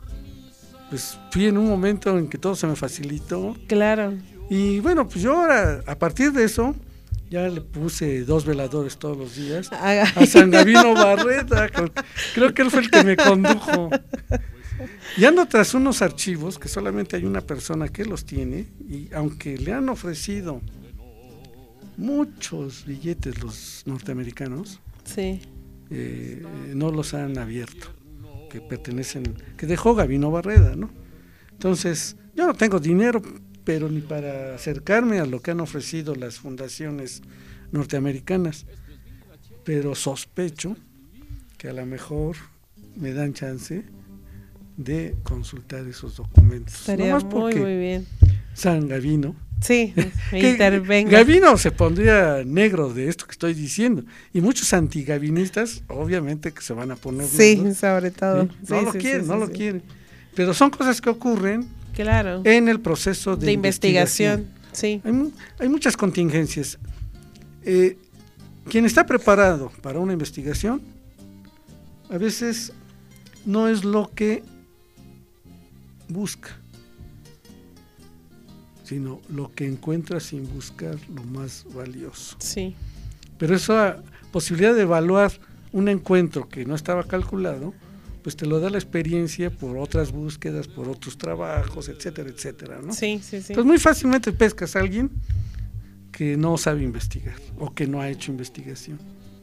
Speaker 7: pues fui en un momento en que todo se me facilitó.
Speaker 8: Claro.
Speaker 7: Y bueno, pues yo ahora, a partir de eso, ya le puse dos veladores todos los días a San Gavino Barreda. Creo que él fue el que me condujo. Y ando tras unos archivos que solamente hay una persona que los tiene, y aunque le han ofrecido muchos billetes los norteamericanos,
Speaker 8: sí.
Speaker 7: eh, no los han abierto, que pertenecen, que dejó Gavino Barreda, ¿no? Entonces, yo no tengo dinero, pero ni para acercarme a lo que han ofrecido las fundaciones norteamericanas, pero sospecho que a lo mejor me dan chance de consultar esos documentos.
Speaker 8: Estaría muy, muy bien.
Speaker 7: San Gavino.
Speaker 8: Sí, intervenga.
Speaker 7: Gavino se pondría negro de esto que estoy diciendo, y muchos antigavinistas, obviamente que se van a poner
Speaker 8: sí,
Speaker 7: negros,
Speaker 8: sobre todo.
Speaker 7: ¿sí? No
Speaker 8: sí,
Speaker 7: lo
Speaker 8: sí,
Speaker 7: quieren,
Speaker 8: sí,
Speaker 7: no
Speaker 8: sí,
Speaker 7: lo
Speaker 8: sí.
Speaker 7: quieren. Pero son cosas que ocurren
Speaker 8: claro.
Speaker 7: en el proceso de,
Speaker 8: de
Speaker 7: investigación.
Speaker 8: investigación. Sí.
Speaker 7: Hay, hay muchas contingencias. Eh, quien está preparado para una investigación, a veces no es lo que busca, sino lo que encuentra sin buscar lo más valioso.
Speaker 8: Sí.
Speaker 7: Pero esa posibilidad de evaluar un encuentro que no estaba calculado, pues te lo da la experiencia por otras búsquedas, por otros trabajos, etcétera, etcétera, ¿no?
Speaker 8: Sí, sí, sí.
Speaker 7: Pues muy fácilmente pescas a alguien que no sabe investigar o que no ha hecho investigación,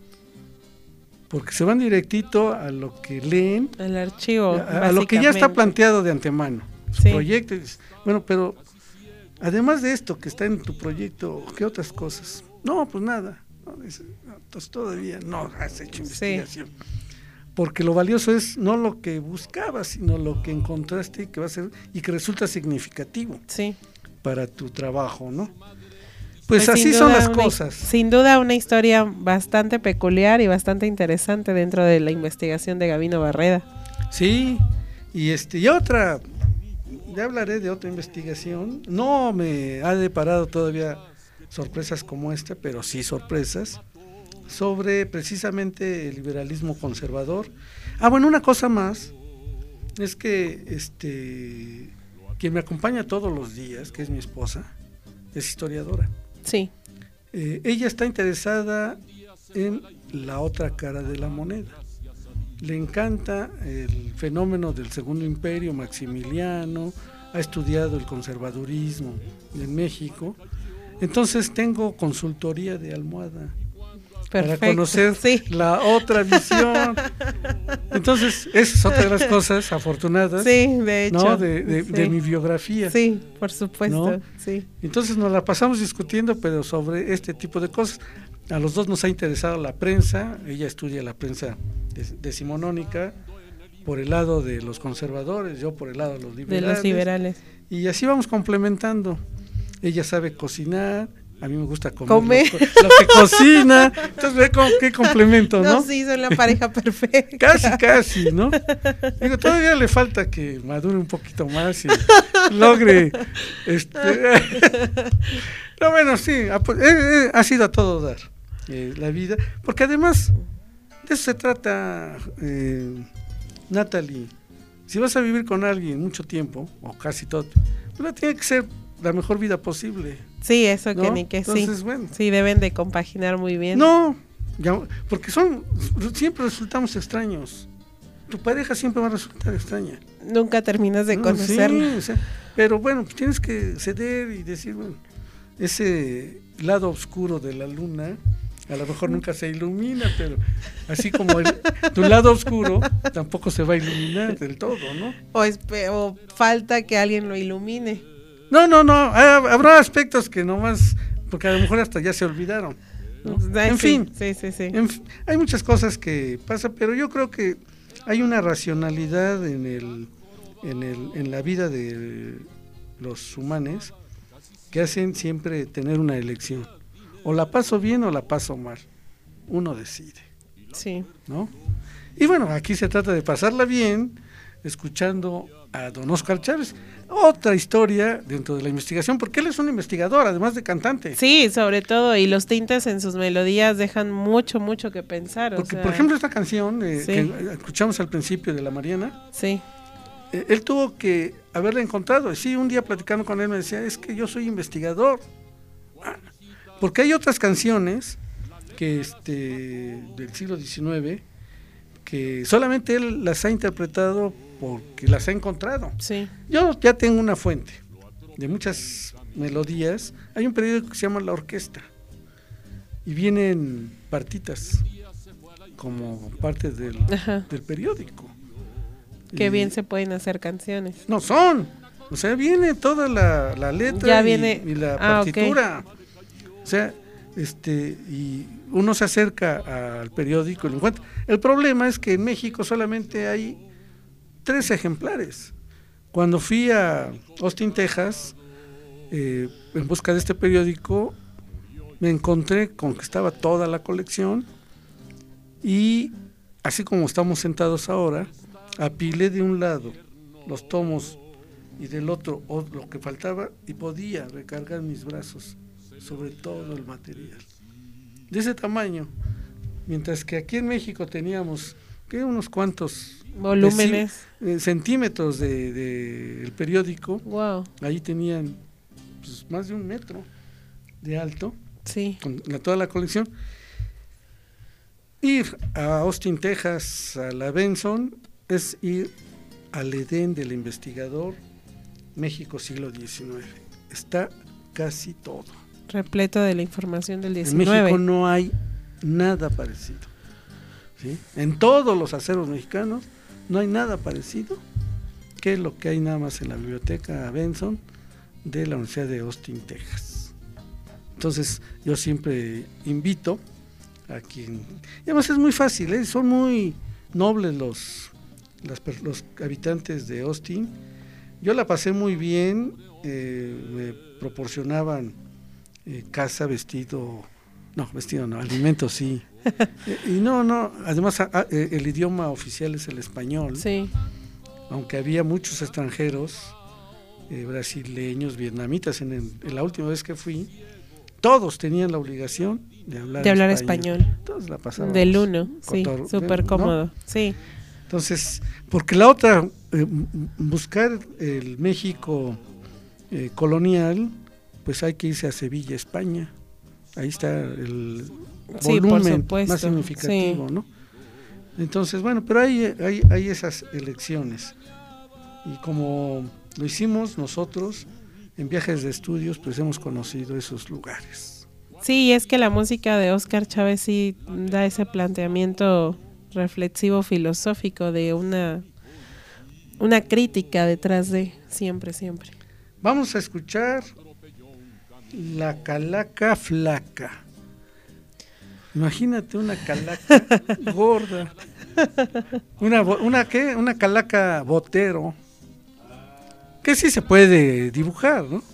Speaker 7: porque se van directito a lo que leen,
Speaker 8: el archivo,
Speaker 7: a, a lo que ya está planteado de antemano, su
Speaker 8: sí.
Speaker 7: proyecto. Bueno, pero además de esto que está en tu proyecto, ¿qué otras cosas? No, pues nada. No, dice, no, entonces todavía no has hecho investigación. Sí. Porque lo valioso es no lo que buscabas, sino lo que encontraste y que va a ser y que resulta significativo
Speaker 8: sí.
Speaker 7: para tu trabajo, ¿no? Pues, pues así
Speaker 8: duda,
Speaker 7: son las
Speaker 8: una,
Speaker 7: cosas.
Speaker 8: Sin duda una historia bastante peculiar y bastante interesante dentro de la investigación de Gavino Barreda.
Speaker 7: Sí, y este y otra, ya hablaré de otra investigación. No me ha deparado todavía sorpresas como esta, pero sí sorpresas sobre precisamente el liberalismo conservador. Ah, bueno, una cosa más es que este quien me acompaña todos los días, que es mi esposa, es historiadora.
Speaker 8: Sí.
Speaker 7: Eh, ella está interesada en la otra cara de la moneda. Le encanta el fenómeno del Segundo Imperio, Maximiliano, ha estudiado el conservadurismo en México. Entonces tengo consultoría de almohada. Perfecto, para conocer sí. la otra visión. Entonces, esa es otra de las cosas afortunadas,
Speaker 8: sí, de hecho,
Speaker 7: ¿no? de, de,
Speaker 8: sí.
Speaker 7: de mi biografía.
Speaker 8: Sí, por supuesto.
Speaker 7: ¿No?
Speaker 8: Sí.
Speaker 7: Entonces nos la pasamos discutiendo, pero sobre este tipo de cosas. A los dos nos ha interesado la prensa. Ella estudia la prensa decimonónica por el lado de los conservadores, yo por el lado de los liberales.
Speaker 8: De los liberales.
Speaker 7: Y así vamos complementando. Ella sabe cocinar. A mí me gusta comer
Speaker 8: Come.
Speaker 7: lo, lo que cocina, entonces ve con qué complemento, ¿no?
Speaker 8: No, sí, son la pareja perfecta.
Speaker 7: Casi, casi, ¿no? Digo, todavía le falta que madure un poquito más y logre, este, no, bueno, sí, ha, eh, ha sido a todo dar eh, la vida, porque además de eso se trata, eh, Natalie, si vas a vivir con alguien mucho tiempo, o casi todo, pues tiene que ser la mejor vida posible.
Speaker 8: Sí, eso
Speaker 7: ¿no?
Speaker 8: que ni que
Speaker 7: Entonces,
Speaker 8: sí.
Speaker 7: Bueno.
Speaker 8: Sí, deben de compaginar muy bien.
Speaker 7: No, ya, porque son, siempre resultamos extraños. Tu pareja siempre va a resultar extraña.
Speaker 8: Nunca terminas de conocerla.
Speaker 7: Sí, o sea, pero bueno, pues tienes que ceder y decir, bueno, ese lado oscuro de la luna a lo mejor nunca se ilumina, pero así como el, tu lado oscuro tampoco se va a iluminar del todo, ¿no?
Speaker 8: O, espe- o falta que alguien lo ilumine.
Speaker 7: No, no, no, habrá aspectos que nomás, porque a lo mejor hasta ya se olvidaron, ¿no?
Speaker 8: Ay,
Speaker 7: en
Speaker 8: sí,
Speaker 7: fin,
Speaker 8: sí, sí, sí.
Speaker 7: En, hay muchas cosas que pasan, pero yo creo que hay una racionalidad en el, en el, en la vida de los humanos que hacen siempre tener una elección. O la paso bien o la paso mal. Uno decide.
Speaker 8: Sí.
Speaker 7: ¿No? Y bueno, aquí se trata de pasarla bien, escuchando a don Óscar Chávez. Otra historia dentro de la investigación, porque él es un investigador, además de cantante.
Speaker 8: Sí, sobre todo, y los tintes en sus melodías dejan mucho, mucho que pensar.
Speaker 7: Porque,
Speaker 8: o sea,
Speaker 7: por ejemplo, esta canción eh,
Speaker 8: sí.
Speaker 7: que escuchamos al principio de La Mariana,
Speaker 8: sí.
Speaker 7: eh, él tuvo que haberla encontrado. Sí, un día platicando con él me decía, es que yo soy investigador. Ah, porque hay otras canciones que este del siglo diecinueve que solamente él las ha interpretado porque las ha encontrado.
Speaker 8: Sí.
Speaker 7: Yo ya tengo una fuente de muchas melodías. Hay un periódico que se llama La Orquesta y vienen partitas como parte del, del periódico.
Speaker 8: Qué
Speaker 7: y, bien
Speaker 8: se pueden hacer canciones.
Speaker 7: No son, o sea, viene toda la, la letra
Speaker 8: ya
Speaker 7: y,
Speaker 8: viene...
Speaker 7: y la
Speaker 8: ah,
Speaker 7: partitura.
Speaker 8: Okay.
Speaker 7: O sea, este, y uno se acerca al periódico y lo encuentra. El problema es que en México solamente hay tres ejemplares. Cuando fui a Austin, Texas, eh, en busca de este periódico, me encontré con que estaba toda la colección y así como estamos sentados ahora, apilé de un lado los tomos y del otro lo que faltaba y podía recargar mis brazos sobre todo el material de ese tamaño, mientras que aquí en México teníamos que unos cuantos
Speaker 8: volúmenes,
Speaker 7: eh, centímetros de, de el periódico.
Speaker 8: Wow.
Speaker 7: Ahí tenían pues, más de un metro de alto,
Speaker 8: sí,
Speaker 7: con la, toda la colección. Ir a Austin, Texas, a la Benson, es ir al Edén del investigador, México siglo diecinueve. Está casi todo.
Speaker 8: Repleto de la información del diecinueve.
Speaker 7: En México no hay nada parecido. ¿Sí? En todos los acervos mexicanos no hay nada parecido que lo que hay nada más en la biblioteca Benson de la Universidad de Austin, Texas. Entonces yo siempre invito a quien... Y además es muy fácil, ¿eh? Son muy nobles los, las, los habitantes de Austin. Yo la pasé muy bien, eh, me proporcionaban eh, casa, vestido, no, vestido no, alimento sí. eh, y no, no, además a, a, el idioma oficial es el español.
Speaker 8: Sí.
Speaker 7: Aunque había muchos extranjeros, eh, brasileños, vietnamitas, en, el, en la última vez que fui, todos tenían la obligación de hablar,
Speaker 8: de hablar
Speaker 7: español.
Speaker 8: español.
Speaker 7: Todos la pasaban.
Speaker 8: Del uno, sí,
Speaker 7: cotor,
Speaker 8: súper cómodo, ¿no? Sí.
Speaker 7: Entonces, porque la otra, eh, buscar el México eh, colonial, pues hay que irse a Sevilla, España. Ahí está el
Speaker 8: sí,
Speaker 7: volumen más significativo, sí. ¿no? Entonces, bueno, pero hay, hay, hay esas elecciones. Y como lo hicimos nosotros en viajes de estudios, pues hemos conocido esos lugares.
Speaker 8: Sí, es que la música de Óscar Chávez sí da ese planteamiento reflexivo, filosófico, de una, una crítica detrás de, siempre, siempre.
Speaker 7: Vamos a escuchar La Calaca Flaca. Imagínate una calaca gorda, una, una ¿qué? Una calaca botero, que sí se puede dibujar, ¿no?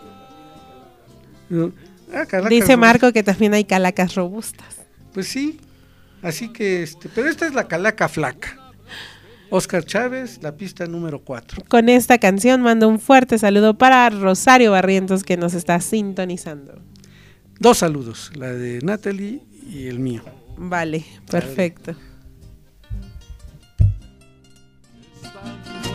Speaker 8: Ah, dice Marco que también hay calacas robustas.
Speaker 7: Pues sí, así que, este, pero esta es la Calaca Flaca. Óscar Chávez, la pista número cuatro.
Speaker 8: Con esta canción mando un fuerte saludo para Rosario Barrientos, que nos está sintonizando.
Speaker 7: Dos saludos, la de Natalie y el mío.
Speaker 8: Vale, perfecto.
Speaker 7: Vale.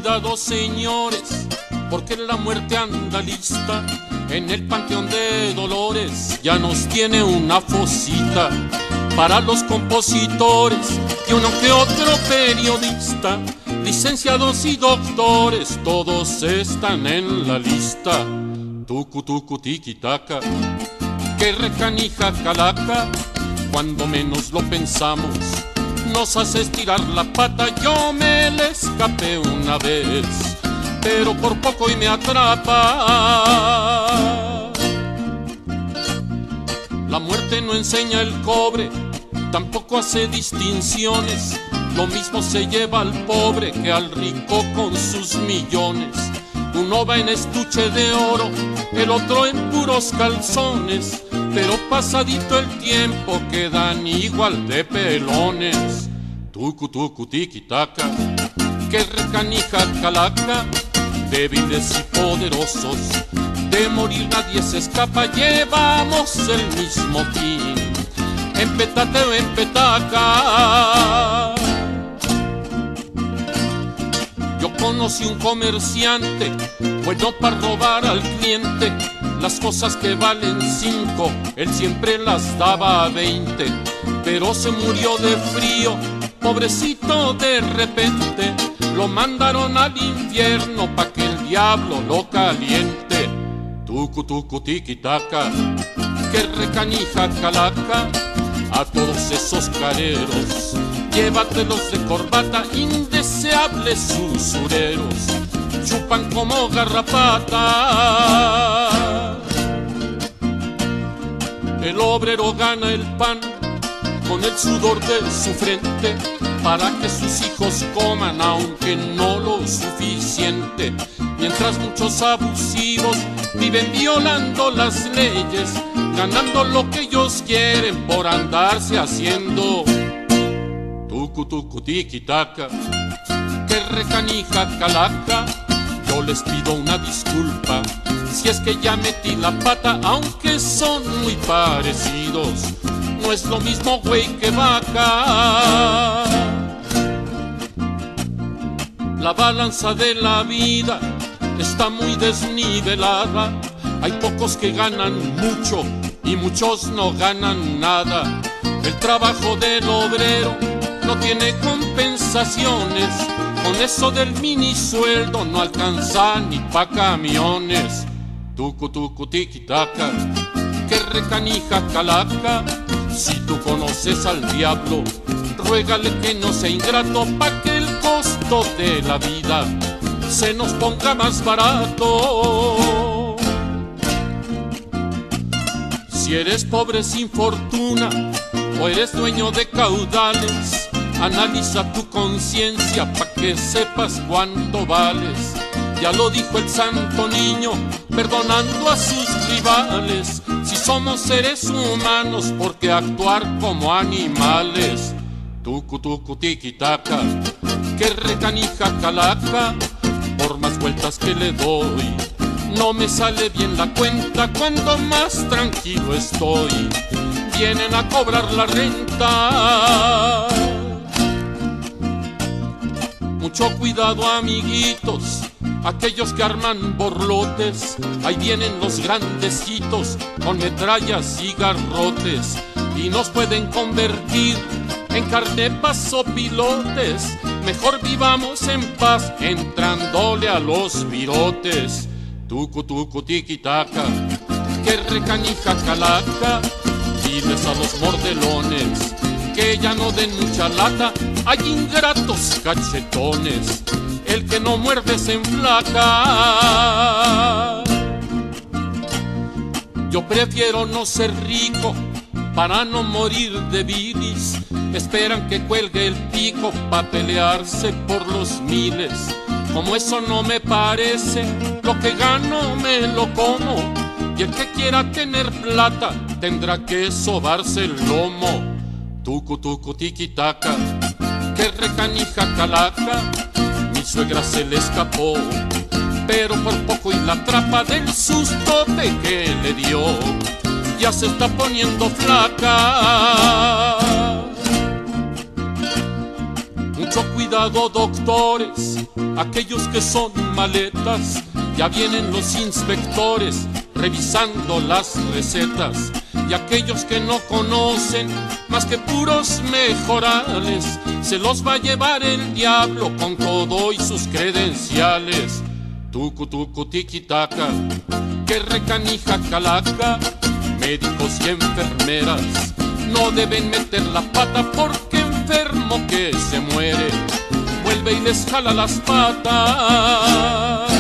Speaker 6: cuidado, señores, porque la muerte anda lista. En el Panteón de Dolores ya nos tiene una fosita para los compositores y uno que otro periodista, licenciados y doctores, todos están en la lista. Tucu, tucu, tiquitaca, que recanija calaca, cuando menos lo pensamos, nos hace estirar la pata. Yo me le escapé una vez, pero por poco y me atrapa. La muerte no enseña el cobre, tampoco hace distinciones. Lo mismo se lleva al pobre que al rico con sus millones. Uno va en estuche de oro, el otro en puros calzones, pero pasadito el tiempo quedan igual de pelones. Tucu, tucu, tiquitaca, que recanija calaca, débiles y poderosos, de morir nadie se escapa, llevamos el mismo fin, en petate o en petaca. Yo conocí un comerciante, bueno para robar al cliente, las cosas que valen cinco, él siempre las daba a veinte, pero se murió de frío, pobrecito de repente, lo mandaron al infierno pa' que el diablo lo caliente. Tucu, tucu, tiquitaca, que recanija calaca, a todos esos careros, llévatelos de corbata, indeseables usureros, chupan como garrapata. El obrero gana el pan con el sudor de su frente, para que sus hijos coman aunque no lo suficiente, mientras muchos abusivos viven violando las leyes, ganando lo que ellos quieren por andarse haciendo. Tucu, tucu, tiquitaca, que recanija calaca, yo les pido una disculpa si es que ya metí la pata, aunque son muy parecidos, no es lo mismo güey que vaca. La balanza de la vida está muy desnivelada, hay pocos que ganan mucho y muchos no ganan nada. El trabajo del obrero no tiene compensaciones, con eso del mini sueldo no alcanza ni pa' camiones. Tucu, tucu, tiquitaca, que recanija calaca, si tú conoces al diablo, ruégale que no sea ingrato, pa' que el costo de la vida se nos ponga más barato. Si eres pobre sin fortuna o eres dueño de caudales, analiza tu conciencia pa' que sepas cuánto vales. Ya lo dijo el santo niño, perdonando a sus rivales. Si somos seres humanos, ¿por qué actuar como animales? Tucu, tucu, tiquitaca, que recanija calaca, por más vueltas que le doy, no me sale bien la cuenta cuando más tranquilo estoy. Vienen a cobrar la renta. Mucho cuidado, amiguitos, aquellos que arman borlotes, ahí vienen los grandecitos con metrallas y garrotes, y nos pueden convertir en carnepas o pilotes. Mejor vivamos en paz entrándole a los virotes. Tucu, tucu, tiquitaca, que recanija calaca, diles a los mordelones que ya no den mucha lata, hay ingratos cachetones, el que no muerde se enflaca. Yo prefiero no ser rico para no morir de bilis, esperan que cuelgue el pico pa' pelearse por los miles. Como eso no me parece, lo que gano me lo como, y el que quiera tener plata tendrá que sobarse el lomo. Tucu, tucu, tiquitaca, que recanija calaca, mi suegra se le escapó, pero por poco y la atrapa del sustote que le dio, ya se está poniendo flaca. Un Mucho cuidado, doctores, aquellos que son maletas, ya vienen los inspectores revisando las recetas. Y aquellos que no conocen más que puros mejorales, se los va a llevar el diablo con todo y sus credenciales. Tucu, tucu, tiquitaca, que recanija calaca. Médicos y enfermeras no deben meter la pata, porque enfermo que se muere vuelve y les jala las patas.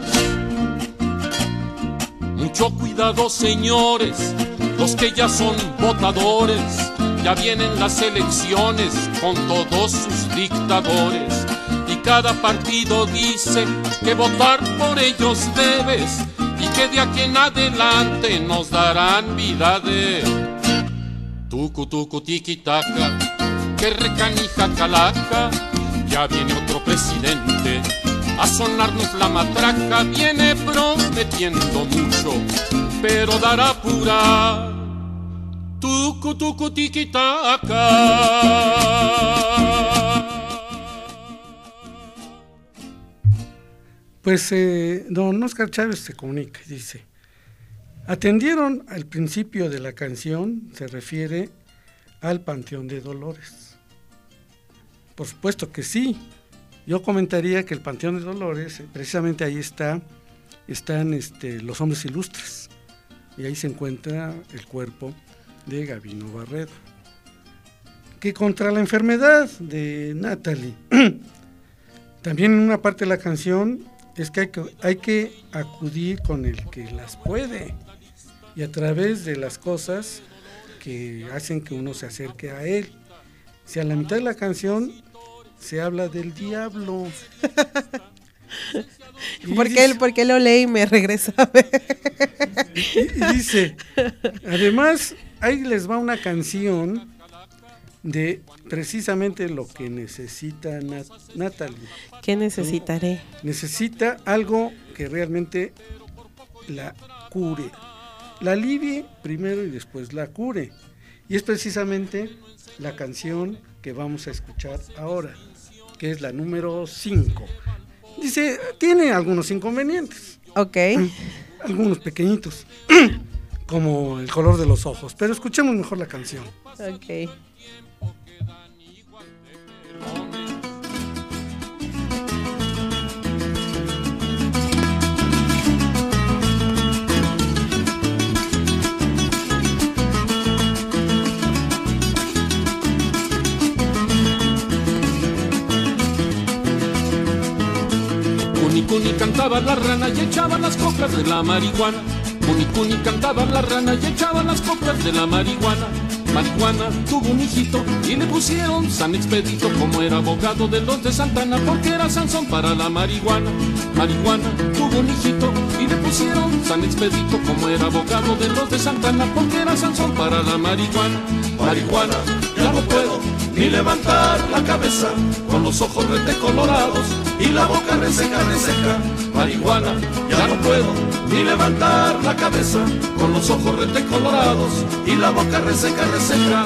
Speaker 6: Mucho cuidado, señores, los que ya son votadores, ya vienen las elecciones con todos sus dictadores. Y cada partido dice que votar por ellos debes, y que de aquí en adelante nos darán vida de tucu, tucu, tiquitaca, que recanija calaca. Ya viene otro presidente a sonarnos la matraca, viene prometiendo mucho, pero dará pura tucu, tucu, tiquitaca.
Speaker 7: Pues eh, don Óscar Chávez se comunica y dice: atendieron al principio de la canción, se refiere al Panteón de Dolores. Por supuesto que sí. Yo comentaría que el Panteón de Dolores, precisamente ahí está, están este, los hombres ilustres, y ahí se encuentra el cuerpo de Gabino Barreda. Que contra la enfermedad de Natalie, también en una parte de la canción es que hay, que hay que acudir con el que las puede, y a través de las cosas que hacen que uno se acerque a él. Si a la mitad de la canción se habla del diablo.
Speaker 8: ¿Por qué, dice, ¿Por qué lo leí y me regresa a ver?
Speaker 7: Y, y dice, además, ahí les va una canción de precisamente lo que necesita Nat Natalie.
Speaker 8: ¿Qué necesitaré?
Speaker 7: ¿Sí? Necesita algo que realmente la cure, la alivie primero y después la cure. Y es precisamente la canción que vamos a escuchar ahora, que es la número cinco. Dice, tiene algunos inconvenientes.
Speaker 8: Ok.
Speaker 7: Algunos pequeñitos, como el color de los ojos, pero escuchemos mejor la canción.
Speaker 8: Ok.
Speaker 6: Cuni cuni cantaba la rana y echaba las coplas de la marihuana. Cuni cuni cantaba la rana y echaba las coplas de la marihuana. Marihuana tuvo un hijito y le pusieron San Expedito, como era abogado de los de Santana, porque era Sansón para la marihuana. Marihuana tuvo un hijito y le pusieron San Expedito, como era abogado de los de Santana, porque era Sansón para la marihuana. Marihuana, ya no puedo ni levantar la cabeza, con los ojos rete colorados y la boca reseca, reseca. Marihuana, ya no puedo ni levantar la cabeza, con los ojos rete colorados y la boca reseca, reseca.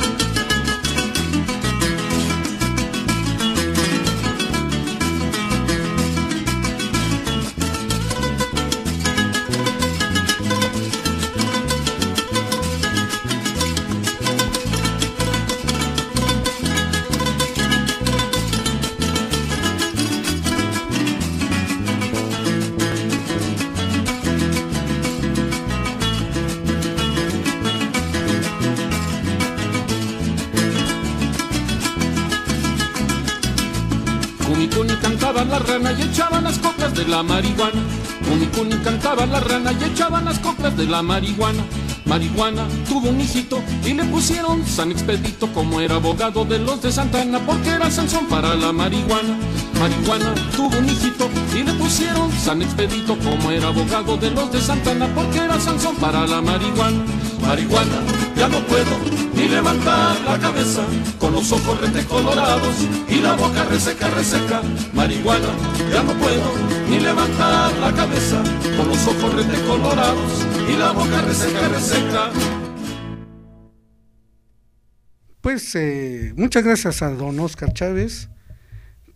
Speaker 6: La rana y echaba las coplas de la marihuana. Cuni cuni cantaba la rana y echaba las coplas de la marihuana. Marihuana tuvo un hijito y le pusieron San Expedito, como era abogado de los de Santana, porque era Sansón para la marihuana. Marihuana tuvo un hijito y le pusieron San Expedito, como era abogado de los de Santana, porque era Sansón para la marihuana. Marihuana, ya no puedo ni levantar la cabeza, con los ojos rete colorados y la boca reseca, reseca. Marihuana, ya no puedo ni levantar la cabeza, con los ojos rete colorados y la boca reseca, reseca.
Speaker 7: Pues eh, muchas gracias a don Óscar Chávez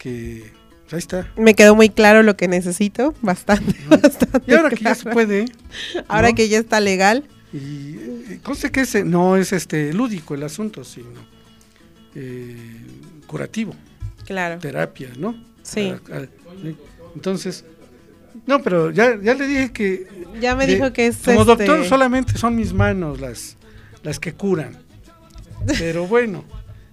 Speaker 7: que pues ahí está.
Speaker 8: Me quedó muy claro lo que necesito, bastante,
Speaker 7: ¿no?
Speaker 8: bastante
Speaker 7: Y ahora que
Speaker 8: claro.
Speaker 7: ya se puede,
Speaker 8: ahora
Speaker 7: ¿no?
Speaker 8: que ya está legal.
Speaker 7: Y eh, conste que ese no es este lúdico el asunto, sino eh, curativo,
Speaker 8: Claro.
Speaker 7: terapia, ¿no?
Speaker 8: Sí.
Speaker 7: A- a- sí. Entonces, no, pero ya, ya le dije que
Speaker 8: Ya me
Speaker 7: de-
Speaker 8: dijo que es
Speaker 7: como
Speaker 8: este,
Speaker 7: doctor solamente son mis manos las, las que curan. Pero bueno,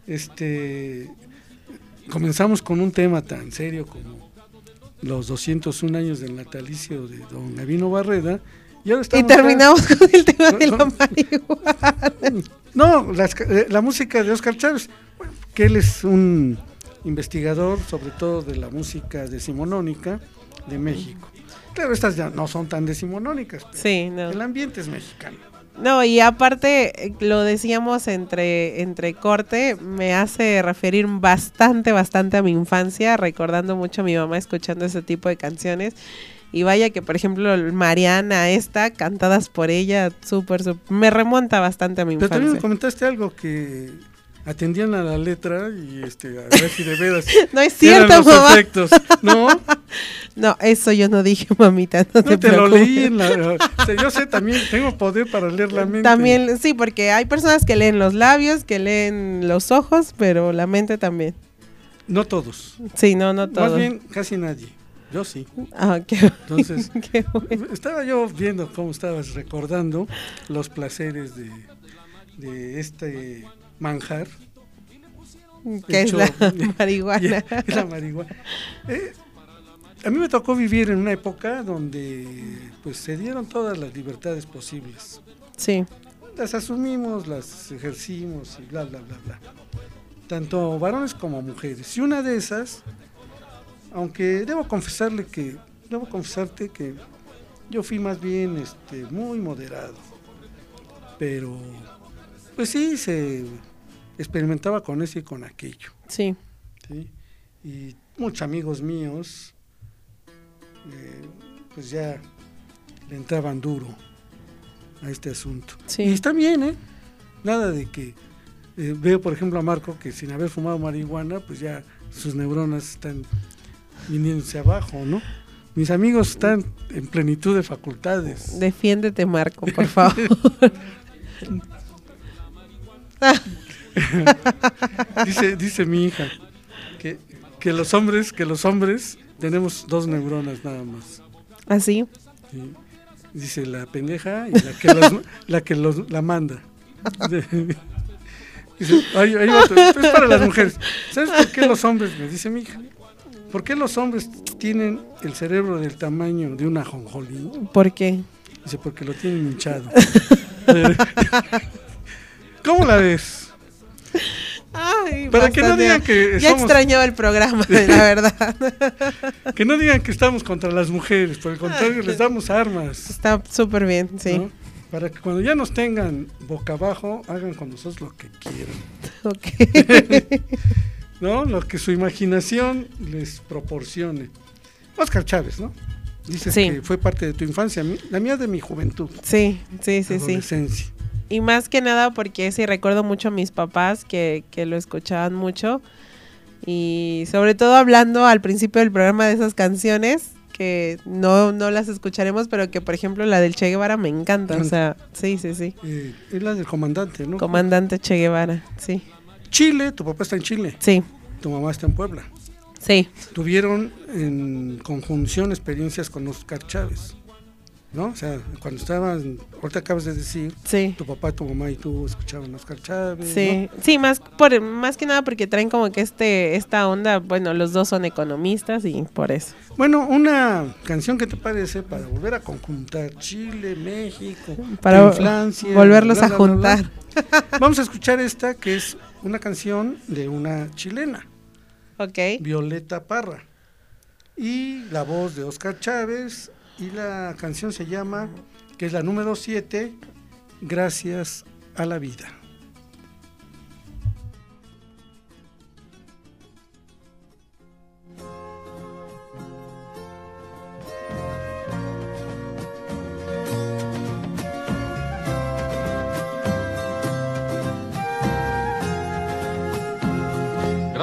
Speaker 7: este comenzamos con un tema tan serio como los doscientos un años del natalicio de don Gabino Barreda. Y, ahora
Speaker 8: Y
Speaker 7: estamos
Speaker 8: terminamos
Speaker 7: ya,
Speaker 8: con el tema de
Speaker 7: con-
Speaker 8: la marihuana.
Speaker 7: no, las ca- eh, la música de Óscar Chávez, bueno, que él es un investigador sobre todo de la música decimonónica de México. Claro, estas ya no son tan decimonónicas, pero
Speaker 8: Sí, no.
Speaker 7: el ambiente es mexicano.
Speaker 8: No, y aparte, eh, lo decíamos entre, entre corte, me hace referir bastante, bastante a mi infancia, recordando mucho a mi mamá escuchando ese tipo de canciones. Y vaya que, por ejemplo, Mariana, esta, cantadas por ella, súper, súper, me remonta bastante a mi
Speaker 7: Pero también me
Speaker 8: infancia.
Speaker 7: comentaste algo que atendían a la letra y este a ver si de veras
Speaker 8: No es
Speaker 7: eran
Speaker 8: cierto,
Speaker 7: los
Speaker 8: mamá.
Speaker 7: efectos. No,
Speaker 8: No, eso yo no dije, mamita, no,
Speaker 7: no
Speaker 8: te,
Speaker 7: te lo
Speaker 8: preocupes.
Speaker 7: leí en la, o sea, yo sé también, tengo poder para leer la mente.
Speaker 8: También, sí, porque hay personas que leen los labios, que leen los ojos, pero la mente también.
Speaker 7: No todos.
Speaker 8: Sí, no, no todo.
Speaker 7: Más bien casi nadie. Yo sí.
Speaker 8: Ah, qué,
Speaker 7: Entonces,
Speaker 8: qué bueno.
Speaker 7: estaba yo viendo cómo estabas recordando los placeres de, de este manjar.
Speaker 8: Que es
Speaker 7: hecho-
Speaker 8: la marihuana.
Speaker 7: Es la marihuana. Eh, a mí me tocó vivir en una época donde pues se dieron todas las libertades posibles.
Speaker 8: Sí,
Speaker 7: Las asumimos, las ejercimos y bla, bla, bla, bla. Tanto varones como mujeres. Y una de esas, aunque debo confesarle que, debo confesarte que yo fui más bien este, muy moderado. Pero, pues sí, se experimentaba con eso y con aquello.
Speaker 8: sí.
Speaker 7: ¿Sí? Y muchos amigos míos, eh, pues ya le entraban duro a este asunto.
Speaker 8: Sí.
Speaker 7: Y está bien, ¿eh? Nada de que eh, veo, por ejemplo, a Marco que sin haber fumado marihuana, pues ya sus neuronas están viniéndose abajo, ¿no? Mis amigos están en plenitud de facultades.
Speaker 8: Defiéndete, Marco, por favor.
Speaker 7: dice, dice mi hija que, que los hombres, que los hombres tenemos dos neuronas nada más.
Speaker 8: ¿Así?
Speaker 7: ¿Sí? Dice la pendeja y la que los, la que los la manda. Dice, ahí, ahí va, esto es para las mujeres. ¿Sabes por qué los hombres? Me dice mi hija. ¿Por qué los hombres tienen el cerebro del tamaño de una ajonjolí?
Speaker 8: ¿Por qué?
Speaker 7: Dice, porque lo tienen hinchado. ¿Cómo la ves?
Speaker 8: Ay,
Speaker 7: Para que no
Speaker 8: bastante.
Speaker 7: digan que
Speaker 8: Ya
Speaker 7: somos-
Speaker 8: extrañaba el programa, la verdad.
Speaker 7: Que no digan que estamos contra las mujeres, por el contrario, les damos armas.
Speaker 8: Está súper bien, sí.
Speaker 7: ¿no? Para que cuando ya nos tengan boca abajo, hagan con nosotros lo que quieran.
Speaker 8: Ok.
Speaker 7: ¿No? Lo que su imaginación les proporcione. Óscar Chávez, ¿no? Dices
Speaker 8: Sí.
Speaker 7: que fue parte de tu infancia, mi- la mía de mi juventud,
Speaker 8: Sí, sí, sí, sí.
Speaker 7: adolescencia.
Speaker 8: Y más que nada porque sí recuerdo mucho a mis papás que, que lo escuchaban mucho. Y sobre todo hablando al principio del programa de esas canciones, que no, no las escucharemos, pero que por ejemplo la del Che Guevara me encanta. O sea, sí, sí, sí.
Speaker 7: Eh, es la del comandante, ¿no?
Speaker 8: Comandante Che Guevara, sí.
Speaker 7: Chile, tu papá está en Chile,
Speaker 8: Sí,
Speaker 7: tu mamá está en Puebla.
Speaker 8: sí.
Speaker 7: Tuvieron en conjunción experiencias con Óscar Chávez, ¿no? O sea, cuando estaban, ahorita acabas de decir,
Speaker 8: Sí.
Speaker 7: tu papá, tu mamá y tú escuchaban a Óscar Chávez,
Speaker 8: Sí, sí, más por más que nada porque traen como que este esta onda, bueno, los dos son economistas y por eso.
Speaker 7: ¿no? Bueno, una canción que te parece para volver a conjuntar Chile, México,
Speaker 8: Para
Speaker 7: tu infancia,
Speaker 8: volverlos
Speaker 7: bla,
Speaker 8: a
Speaker 7: bla, bla, bla.
Speaker 8: juntar.
Speaker 7: Vamos a escuchar esta que es una canción de una chilena,
Speaker 8: Ok.
Speaker 7: Violeta Parra, y la voz de Óscar Chávez, y la canción se llama, que es la número siete, Gracias a la vida.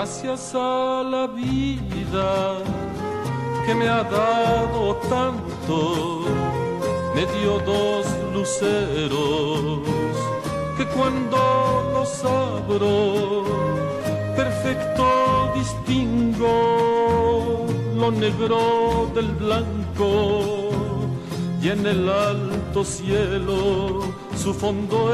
Speaker 6: Gracias a la vida que me ha dado tanto, me dio dos luceros que cuando los abro perfecto distingo lo negro del blanco, y en el alto cielo su fondo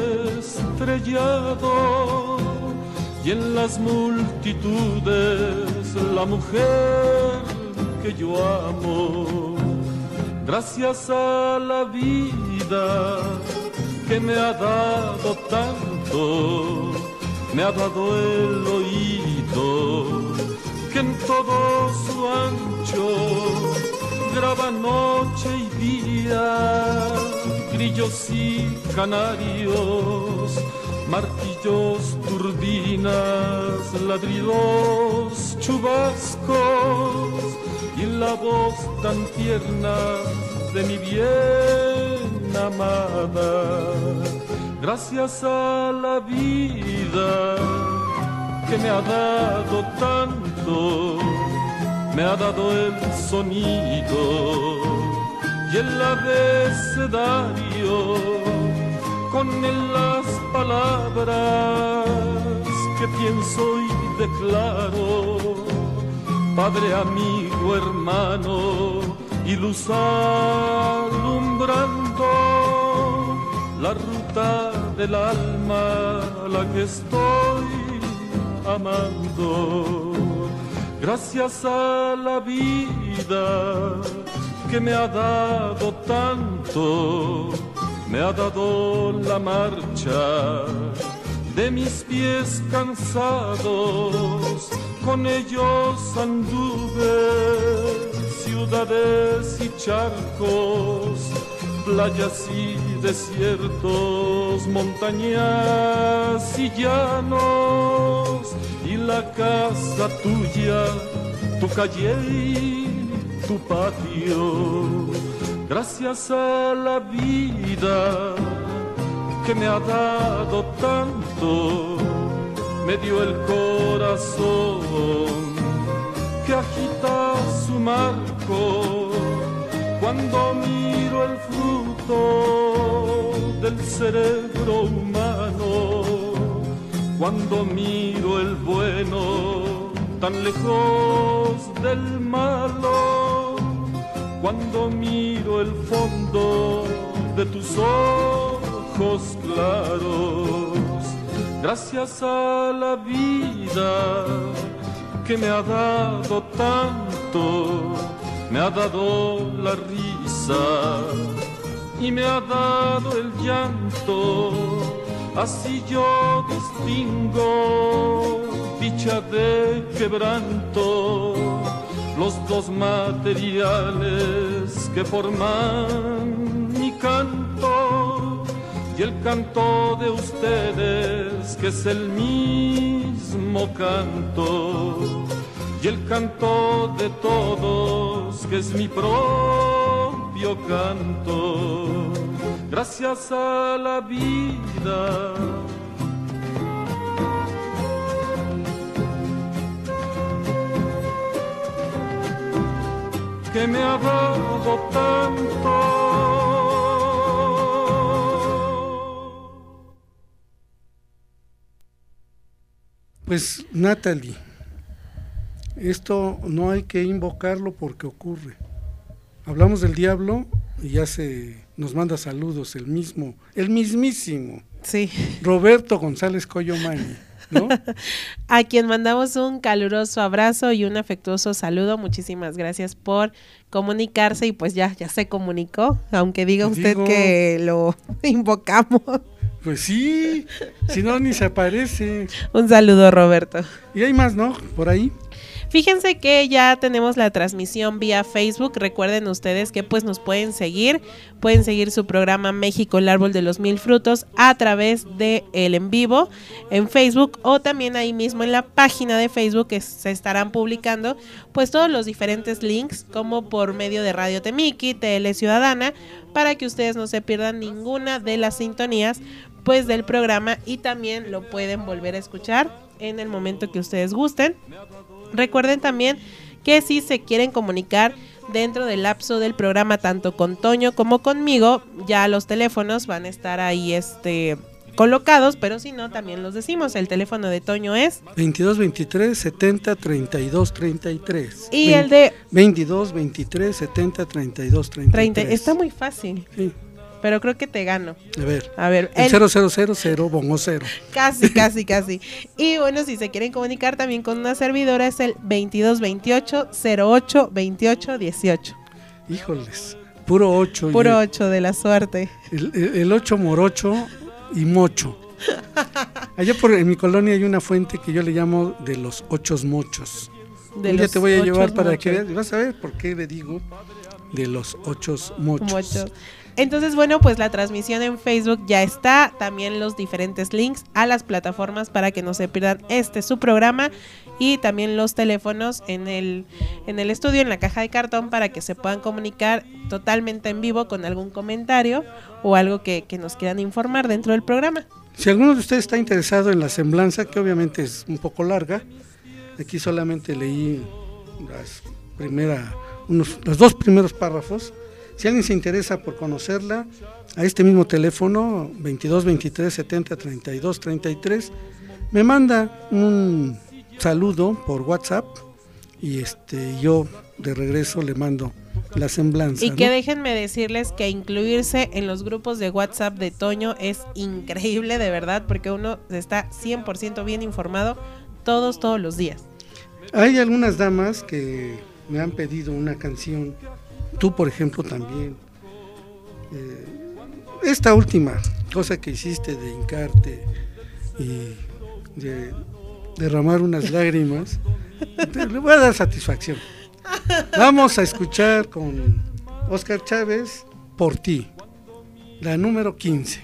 Speaker 6: estrellado, y en las multitudes la mujer que yo amo. Gracias a la vida que me ha dado tanto, me ha dado el oído que en todo su ancho graba noche y día, grillos y canarios, martillos, turbinas, ladridos, chubascos, y la voz tan tierna de mi bien amada. Gracias a la vida que me ha dado tanto, me ha dado el sonido y el abecedario, con él las palabras que pienso y declaro. Padre, amigo, hermano y luz alumbrando la ruta del alma, la que estoy amando. Gracias a la vida que me ha dado tanto, me ha dado la marcha de mis pies cansados, con ellos anduve ciudades y charcos, playas y desiertos, montañas y llanos, y la casa tuya, tu calle y tu patio. Gracias a la vida que me ha dado tanto, me dio el corazón que agita su marco cuando miro el fruto del cerebro humano, cuando miro el bueno tan lejos del malo, cuando miro el fondo de tus ojos claros. Gracias a la vida que me ha dado tanto, me ha dado la risa y me ha dado el llanto, así yo distingo dicha de quebranto, los dos materiales que forman mi canto, y el canto de ustedes que es el mismo canto, y el canto de todos que es mi propio canto. Gracias a la vida que me ha dado tanto.
Speaker 7: Pues Natalie, esto no hay que invocarlo porque ocurre. Hablamos del diablo y ya se nos manda saludos el mismo, el mismísimo.
Speaker 8: Sí.
Speaker 7: Roberto González Coyomani, ¿no?
Speaker 8: A quien mandamos un caluroso abrazo y un afectuoso saludo. Muchísimas gracias por comunicarse y pues ya, ya se comunicó, aunque diga usted
Speaker 7: Digo,
Speaker 8: que lo invocamos.
Speaker 7: Pues sí, si no ni se aparece.
Speaker 8: Un saludo, Roberto.
Speaker 7: Y hay más, ¿no? Por ahí.
Speaker 8: Fíjense que ya tenemos la transmisión vía Facebook. Recuerden ustedes que pues nos pueden seguir, pueden seguir su programa México, el árbol de los mil frutos a través de el en vivo en Facebook, o también ahí mismo en la página de Facebook que se estarán publicando pues todos los diferentes links, como por medio de Radio Temiki, Tele Ciudadana, para que ustedes no se pierdan ninguna de las sintonías pues del programa, y también lo pueden volver a escuchar en el momento que ustedes gusten. Recuerden también que si se quieren comunicar dentro del lapso del programa, tanto con Toño como conmigo, ya los teléfonos van a estar ahí este colocados, pero si no, también los decimos. El teléfono de Toño es
Speaker 7: veintidós veintitrés setenta treinta y dos treinta y tres.
Speaker 8: Y Ve- el de
Speaker 7: veintidós veintitrés setenta treinta y dos treinta y tres.
Speaker 8: treinta. Está muy fácil.
Speaker 7: Sí.
Speaker 8: Pero creo que te gano.
Speaker 7: A ver.
Speaker 8: A ver.
Speaker 7: El, el cero cero cero cero, bongo cero.
Speaker 8: Casi, casi, casi. Y bueno, si se quieren comunicar también con una servidora es el veintidós veintiocho cero ocho veintiocho dieciocho.
Speaker 7: Híjoles, puro ocho.
Speaker 8: Puro ocho de la suerte.
Speaker 7: El, el, el ocho morocho y mocho. Allá por en mi colonia hay una fuente que yo le llamo de los ochos mochos.
Speaker 8: De
Speaker 7: Un día
Speaker 8: los
Speaker 7: te voy a llevar
Speaker 8: ochos
Speaker 7: para
Speaker 8: mochos.
Speaker 7: que veas. Vas a ver por qué le digo de los ochos mochos.
Speaker 8: Mochos. Entonces, bueno, pues la transmisión en Facebook ya está, también los diferentes links a las plataformas para que no se pierdan este su programa y también los teléfonos en el en el estudio, en la caja de cartón, para que se puedan comunicar totalmente en vivo con algún comentario o algo que, que nos quieran informar dentro del programa.
Speaker 7: Si alguno de ustedes está interesado en la semblanza, que obviamente es un poco larga, aquí solamente leí las primera, unos, los dos primeros párrafos. Si alguien se interesa por conocerla, a este mismo teléfono, veintidós veintitrés setenta treinta y dos treinta y tres, me manda un saludo por WhatsApp y este yo de regreso le mando la semblanza.
Speaker 8: Y que
Speaker 7: ¿no?
Speaker 8: déjenme decirles que incluirse en los grupos de WhatsApp de Toño es increíble, de verdad, porque uno está cien por ciento bien informado todos, todos los días.
Speaker 7: Hay algunas damas que me han pedido una canción. Tú, por ejemplo, también. Eh, esta última cosa que hiciste de hincarte y de derramar unas lágrimas, te, le voy a dar satisfacción. Vamos a escuchar con Oscar Chávez, Por ti, la número quince.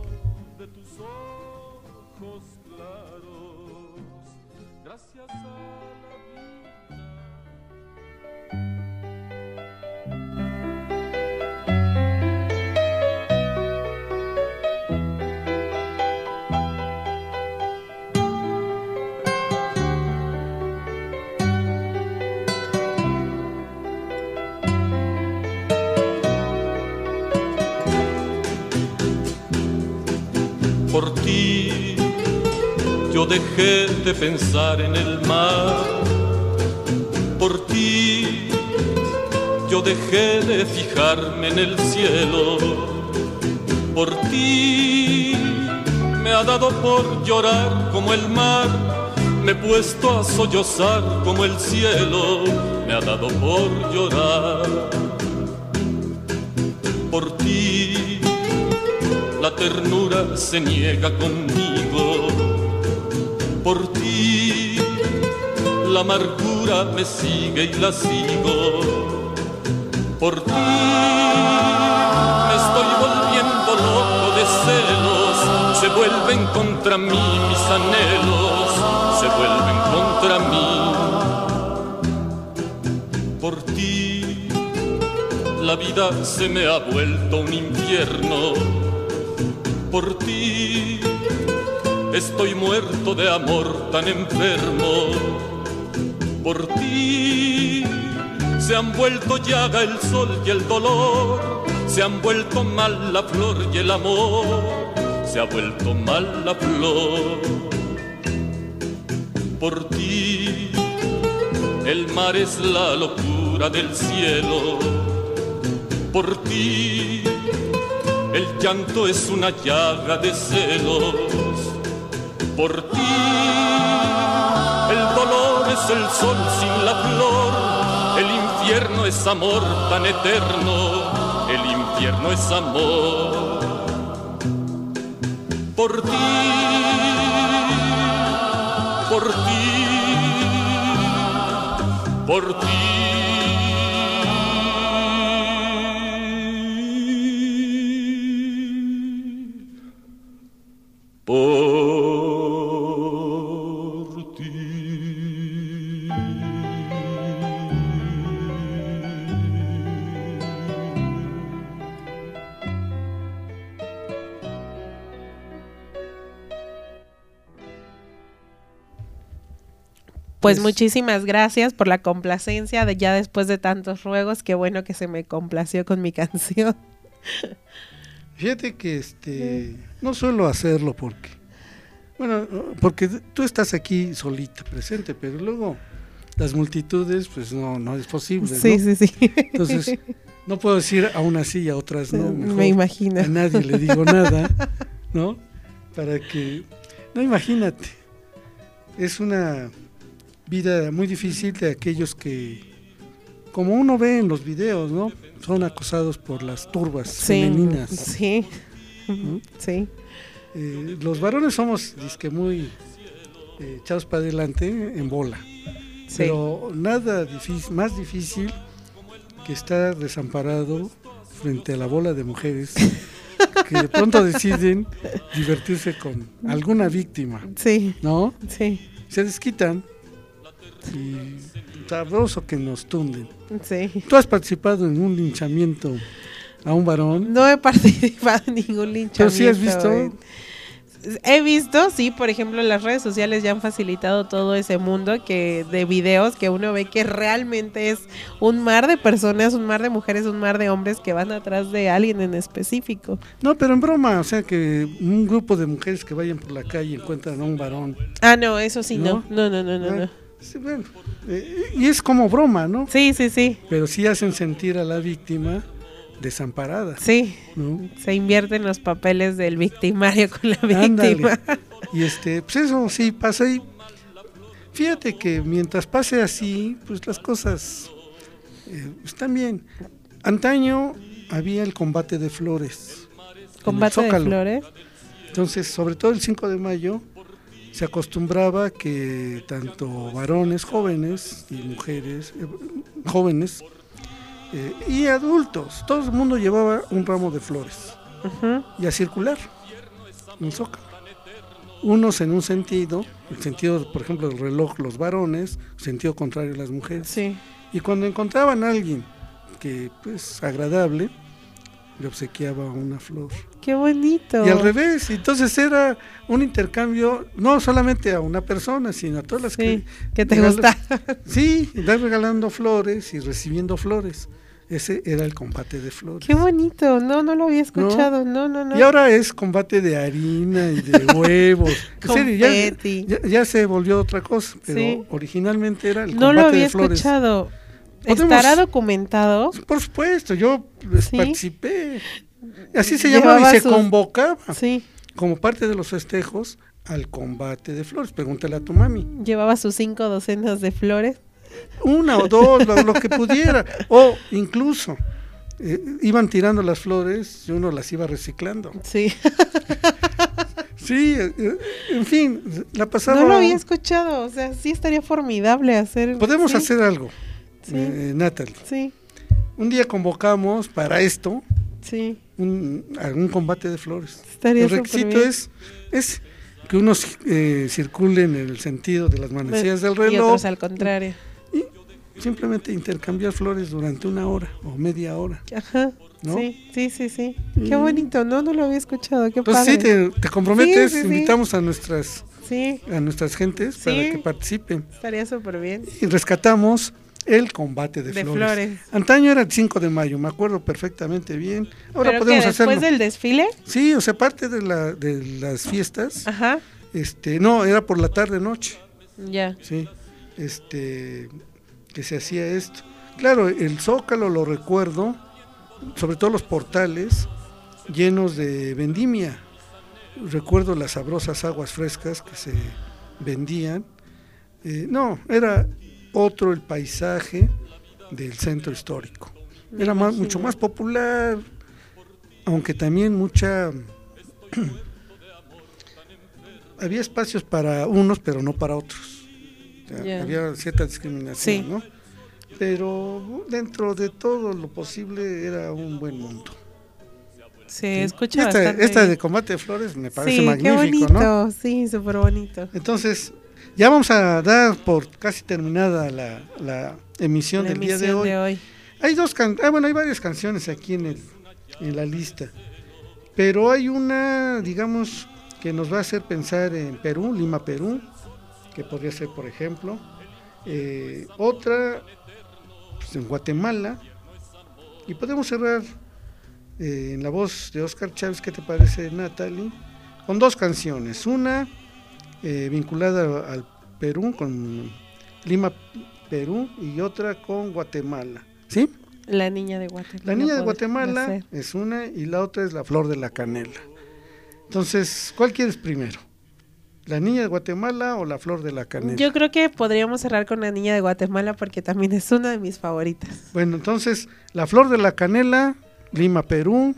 Speaker 6: Por ti yo dejé de pensar en el mar, por ti yo dejé de fijarme en el cielo, por ti me ha dado por llorar como el mar, me he puesto a sollozar como el cielo, me ha dado por llorar. Por ti la ternura se niega conmigo, por ti la amargura me sigue y la sigo, por ti me estoy volviendo loco de celos, se vuelven contra mí mis anhelos, se vuelven contra mí. Por ti la vida se me ha vuelto un infierno, por ti estoy muerto de amor tan enfermo, por ti se han vuelto llaga el sol y el dolor, se han vuelto mal la flor y el amor, se ha vuelto mal la flor. Por ti el mar es la locura del cielo, por ti el llanto es una llaga de celos, por ti el dolor es el sol sin la flor, el infierno es amor tan eterno, el infierno es amor. Por ti, por ti, por ti. Por ti.
Speaker 8: Pues,
Speaker 7: Pues-
Speaker 8: muchísimas gracias por la complacencia de ya después de tantos ruegos. Qué bueno que se me complació con mi canción.
Speaker 7: Fíjate que este no suelo hacerlo porque, bueno, porque tú estás aquí solita, presente, pero luego las multitudes, pues no, no es posible, ¿no?
Speaker 8: Sí, sí, sí.
Speaker 7: Entonces, no puedo decir a unas sí y a otras no. Mejor
Speaker 8: Me imagino.
Speaker 7: a nadie le digo nada, ¿no? Para que, no, imagínate, es una vida muy difícil de aquellos que, como uno ve en los videos, ¿no? Son acosados por las turbas
Speaker 8: Sí,
Speaker 7: femeninas.
Speaker 8: sí,
Speaker 7: ¿no?
Speaker 8: sí.
Speaker 7: Eh, los varones somos dizque muy eh, echados para adelante en bola,
Speaker 8: Sí.
Speaker 7: pero nada difícil, más difícil que estar desamparado frente a la bola de mujeres que de pronto deciden divertirse con alguna víctima,
Speaker 8: Sí,
Speaker 7: ¿no?
Speaker 8: sí,
Speaker 7: Se desquitan y sabroso que nos tunden.
Speaker 8: sí.
Speaker 7: ¿Tú has participado en un linchamiento a un varón?
Speaker 8: No he participado en ningún linchamiento.
Speaker 7: ¿Pero sí has visto?
Speaker 8: eh. He visto, sí, por ejemplo, las redes sociales ya han facilitado todo ese mundo que de videos que uno ve que realmente es un mar de personas, un mar de mujeres, un mar de hombres que van atrás de alguien en específico.
Speaker 7: No, pero en broma, o sea que un grupo de mujeres que vayan por la calle y encuentran a un varón.
Speaker 8: Ah, no, eso sí, no.
Speaker 7: ¿No?
Speaker 8: No, no, no, no, no.
Speaker 7: Ah, sí, bueno, eh, y es como broma, ¿no?
Speaker 8: Sí, sí, sí.
Speaker 7: Pero sí hacen sentir a la víctima desamparada,
Speaker 8: Sí.
Speaker 7: ¿no?
Speaker 8: Se invierten los papeles del victimario con la
Speaker 7: Ándale.
Speaker 8: víctima.
Speaker 7: Y este, pues eso sí pasa y fíjate que mientras pase así, pues las cosas eh, están bien. Antaño había el combate de flores. en el
Speaker 8: Combate de
Speaker 7: Zócalo.
Speaker 8: flores.
Speaker 7: Entonces, sobre todo el cinco de mayo, se acostumbraba que tanto varones jóvenes y mujeres eh, jóvenes eh, y adultos, todo el mundo llevaba un ramo de flores
Speaker 8: Ujú.
Speaker 7: y a circular en el Zócalo. Unos en un sentido, el sentido, por ejemplo, del reloj, los varones, sentido contrario las mujeres.
Speaker 8: Sí.
Speaker 7: Y cuando encontraban a alguien que, pues, agradable, le obsequiaba una flor.
Speaker 8: Qué bonito.
Speaker 7: Y al revés, entonces era un intercambio, no solamente a una persona, sino a todas las
Speaker 8: Sí,
Speaker 7: que...
Speaker 8: que te
Speaker 7: regal-
Speaker 8: gusta.
Speaker 7: Sí, dar regalando flores y recibiendo flores. Ese era el combate de flores.
Speaker 8: Qué bonito. No, no lo había escuchado. No, no, no.
Speaker 7: Y ahora es combate de harina y de huevos. En serio, ya,
Speaker 8: Confeti.
Speaker 7: ya, ya se volvió otra cosa, pero
Speaker 8: Sí.
Speaker 7: originalmente era el
Speaker 8: No
Speaker 7: combate
Speaker 8: lo había
Speaker 7: de flores.
Speaker 8: escuchado.
Speaker 7: Podemos-
Speaker 8: ¿Estará documentado?
Speaker 7: Por supuesto, yo pues,
Speaker 8: Sí.
Speaker 7: participé. Así se llamaba y
Speaker 8: Llevaba
Speaker 7: se
Speaker 8: sus-
Speaker 7: convocaba
Speaker 8: Sí.
Speaker 7: como parte de los festejos al combate de flores. Pregúntale a tu mami.
Speaker 8: Llevaba sus cinco docenas de flores.
Speaker 7: Una o dos, lo, lo que pudiera. O incluso eh, iban tirando las flores y uno las iba reciclando.
Speaker 8: Sí.
Speaker 7: Sí, eh, eh, en fin, la pasaba.
Speaker 8: No lo había escuchado. O sea, sí estaría formidable hacer.
Speaker 7: Podemos
Speaker 8: sí,
Speaker 7: hacer algo,
Speaker 8: Sí.
Speaker 7: eh, Natalie.
Speaker 8: Sí,
Speaker 7: Un día convocamos para esto
Speaker 8: sí.
Speaker 7: un, algún combate de flores.
Speaker 8: Estaría
Speaker 7: El
Speaker 8: súper
Speaker 7: requisito
Speaker 8: bien.
Speaker 7: es, es que unos eh, circulen en el sentido de las manecillas del
Speaker 8: Y
Speaker 7: reloj
Speaker 8: otros al contrario.
Speaker 7: y simplemente intercambiar flores durante una hora o media hora.
Speaker 8: Ajá.
Speaker 7: ¿No?
Speaker 8: Sí, sí, sí, sí. Qué bonito. No, no lo había escuchado. Qué
Speaker 7: Entonces
Speaker 8: padre.
Speaker 7: sí, te, te comprometes,
Speaker 8: Sí, sí, sí.
Speaker 7: invitamos a nuestras
Speaker 8: Sí,
Speaker 7: a nuestras gentes
Speaker 8: Sí.
Speaker 7: para que participen
Speaker 8: estaría súper bien.
Speaker 7: y rescatamos el combate de,
Speaker 8: De
Speaker 7: flores.
Speaker 8: flores.
Speaker 7: Antaño era el cinco de mayo, me acuerdo perfectamente bien. Ahora
Speaker 8: ¿Pero
Speaker 7: podemos
Speaker 8: qué, después
Speaker 7: hacerlo.
Speaker 8: del desfile?
Speaker 7: Sí, o sea, parte de la de las fiestas.
Speaker 8: Ajá.
Speaker 7: Este, no, era por la tarde noche,
Speaker 8: Ya.
Speaker 7: sí. Este que se hacía esto. Claro, el Zócalo lo recuerdo, sobre todo los portales llenos de vendimia. Recuerdo las sabrosas aguas frescas que se vendían. Eh, no, era otro el paisaje del centro histórico.
Speaker 8: Me
Speaker 7: Era más,
Speaker 8: imagino.
Speaker 7: mucho más popular, aunque también mucha... había espacios para unos, pero no para otros. O sea,
Speaker 8: Ya.
Speaker 7: había cierta discriminación,
Speaker 8: Sí.
Speaker 7: ¿no? Pero dentro de todo lo posible era un buen mundo.
Speaker 8: Se escucha
Speaker 7: Esta,
Speaker 8: bastante
Speaker 7: esta
Speaker 8: bien.
Speaker 7: de combate de flores me parece
Speaker 8: Sí, qué
Speaker 7: magnífico,
Speaker 8: bonito.
Speaker 7: ¿no?
Speaker 8: Sí, súper bonito.
Speaker 7: Entonces, ya vamos a dar por casi terminada la, la emisión
Speaker 8: La
Speaker 7: del día de
Speaker 8: emisión
Speaker 7: hoy.
Speaker 8: de hoy.
Speaker 7: Hay dos can ah, bueno, hay varias canciones aquí en el en la lista. Pero hay una, digamos, que nos va a hacer pensar en Perú, Lima, Perú, que podría ser, por ejemplo, eh, otra pues, en Guatemala, y podemos cerrar eh, en la voz de Oscar Chávez, ¿qué te parece, Natalie? Con dos canciones, una eh, vinculada al Perú, con Lima, Perú, y otra con Guatemala, ¿sí?
Speaker 8: La niña de Guatemala.
Speaker 7: La niña de Guatemala es una y la otra es La Flor de la Canela. Entonces, ¿cuál quieres primero? ¿La niña de Guatemala o La Flor de la Canela?
Speaker 8: Yo creo que podríamos cerrar con La niña de Guatemala porque también es una de mis favoritas.
Speaker 7: Bueno, entonces, La Flor de la Canela, Lima, Perú,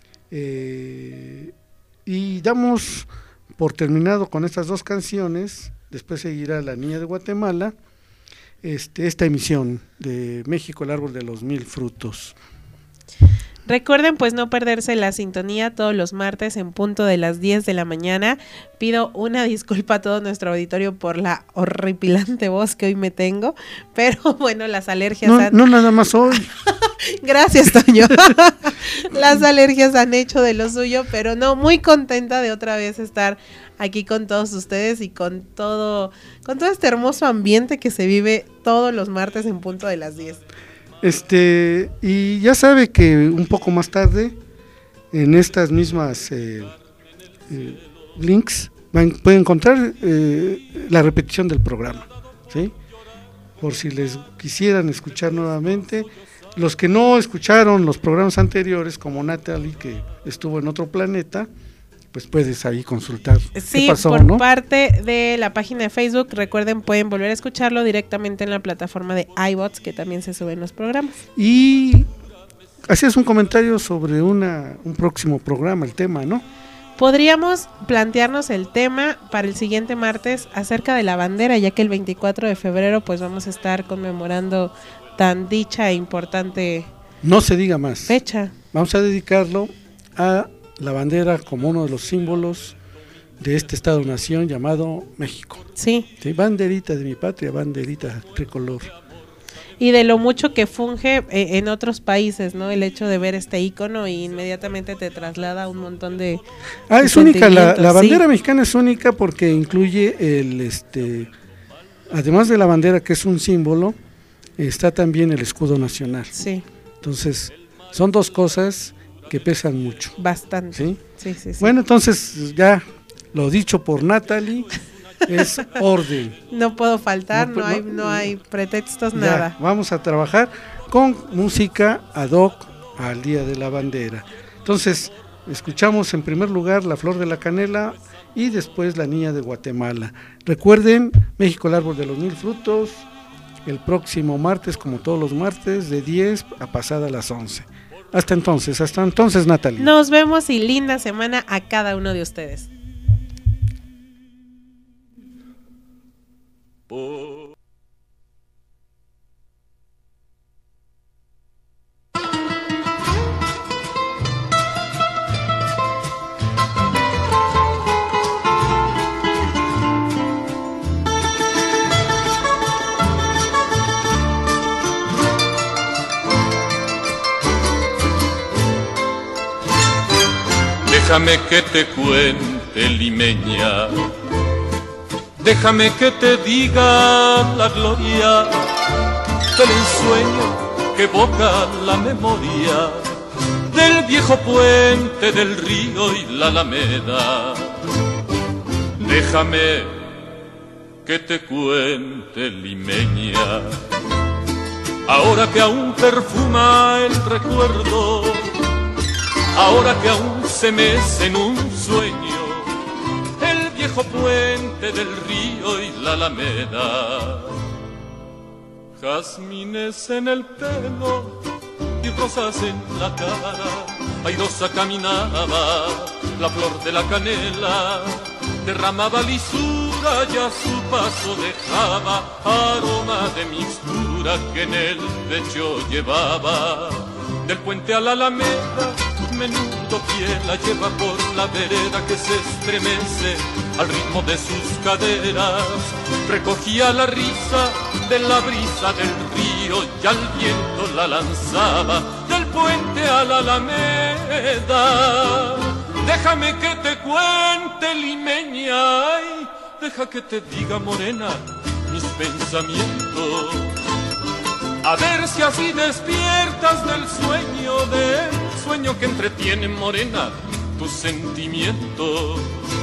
Speaker 7: eh, y damos por terminado con estas dos canciones, después seguirá La niña de Guatemala, este, esta emisión de México, el árbol de los mil frutos.
Speaker 8: Recuerden pues no perderse la sintonía todos los martes en punto de las diez de la mañana. Pido una disculpa a todo nuestro auditorio por la horripilante voz que hoy me tengo, pero bueno, las alergias
Speaker 7: No,
Speaker 8: han...
Speaker 7: no nada más hoy.
Speaker 8: Gracias, Toño. Las alergias han hecho de lo suyo, pero no, muy contenta de otra vez estar aquí con todos ustedes y con todo, con todo este hermoso ambiente que se vive todos los martes en punto de las diez.
Speaker 7: Este, y ya sabe que un poco más tarde, en estas mismas eh, eh, links, van, pueden encontrar eh, la repetición del programa, ¿sí? Por si les quisieran escuchar nuevamente. Los que no escucharon los programas anteriores, como Natalie, que estuvo en otro planeta, pues puedes ahí consultar
Speaker 8: sí,
Speaker 7: qué pasó,
Speaker 8: por
Speaker 7: ¿no?
Speaker 8: parte de la página de Facebook, recuerden, pueden volver a escucharlo directamente en la plataforma de iBots, que también se suben los programas.
Speaker 7: Y hacías un comentario sobre una un próximo programa, el tema, ¿no?
Speaker 8: Podríamos plantearnos el tema para el siguiente martes acerca de la bandera, ya que el veinticuatro de febrero pues vamos a estar conmemorando tan dicha e importante
Speaker 7: no se diga más
Speaker 8: fecha.
Speaker 7: Vamos a dedicarlo a la bandera como uno de los símbolos de este Estado-nación llamado México.
Speaker 8: Sí.
Speaker 7: Sí, banderita de mi patria, banderita tricolor.
Speaker 8: Y de lo mucho que funge eh, en otros países, ¿no? El hecho de ver este ícono y inmediatamente te traslada a un montón de
Speaker 7: Ah,
Speaker 8: de
Speaker 7: es única, la, la bandera
Speaker 8: sí.
Speaker 7: mexicana es única porque incluye el, este, además de la bandera que es un símbolo, está también el escudo nacional.
Speaker 8: Sí.
Speaker 7: Entonces, son dos cosas que pesan mucho.
Speaker 8: Bastante.
Speaker 7: ¿Sí?
Speaker 8: Sí, sí, sí.
Speaker 7: Bueno, entonces ya lo dicho por Natalie es orden.
Speaker 8: No puedo faltar, no,
Speaker 7: no,
Speaker 8: hay,
Speaker 7: no,
Speaker 8: no hay pretextos,
Speaker 7: ya,
Speaker 8: nada.
Speaker 7: Vamos a trabajar con música ad hoc al Día de la Bandera. Entonces, escuchamos en primer lugar La Flor de la Canela y después La Niña de Guatemala. Recuerden, México, el árbol de los mil frutos, el próximo martes, como todos los martes, de diez a pasada las once. Hasta entonces, hasta entonces, Natalie.
Speaker 8: Nos vemos y linda semana a cada uno de ustedes.
Speaker 6: Déjame que te cuente, limeña, déjame que te diga la gloria del ensueño que evoca la memoria del viejo puente del río y la alameda. Déjame que te cuente, limeña, ahora que aún perfuma el recuerdo, ahora que aún se mece en un sueño el viejo puente del río y la alameda. Jazmines en el pelo y rosas en la cara, airosa caminaba, la flor de la canela derramaba lisura y a su paso dejaba aroma de mixtura que en el pecho llevaba. Del puente a la alameda menudo pie la lleva por la vereda que se estremece al ritmo de sus caderas. Recogía la risa de la brisa del río y al viento la lanzaba del puente a la alameda. Déjame que te cuente, limeña, ay, deja que te diga, morena, mis pensamientos. sentimiento. A ver si así despiertas del sueño, del sueño que entretiene, morena, tus sentimientos.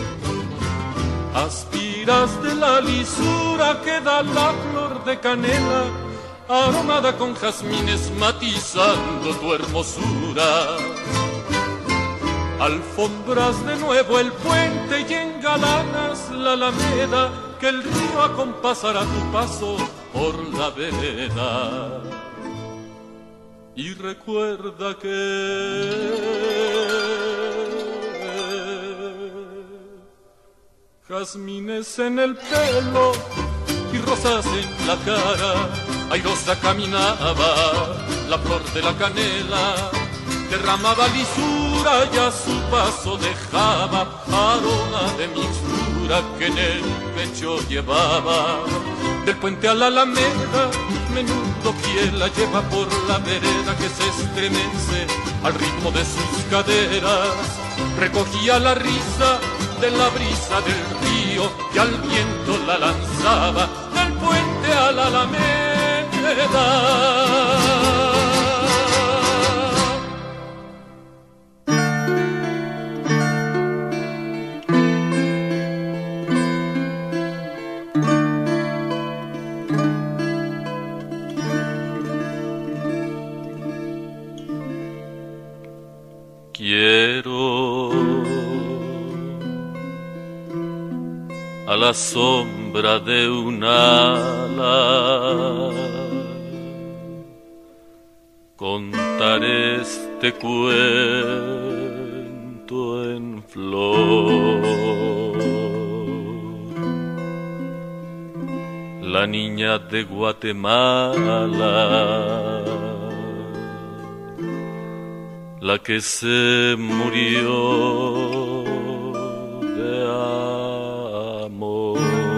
Speaker 6: Aspiras de la lisura que da la flor de canela, aromada con jazmines matizando tu hermosura. Alfombras de nuevo el puente y engalanas la alameda, que el río acompasará tu paso por la vereda. Y recuerda que jazmines en el pelo y rosas en la cara, airosa caminaba la flor de la canela, derramaba lisura y a su paso dejaba aroma de mixtura que en el pecho llevaba. Del puente a la alameda, menudo pie la lleva por la vereda que se estremece al ritmo de sus caderas. Recogía la risa de la brisa del río y al viento la lanzaba del puente a la alameda. Quiero a la sombra de un ala contar este cuento en flor. La niña de Guatemala, la que se murió de amor.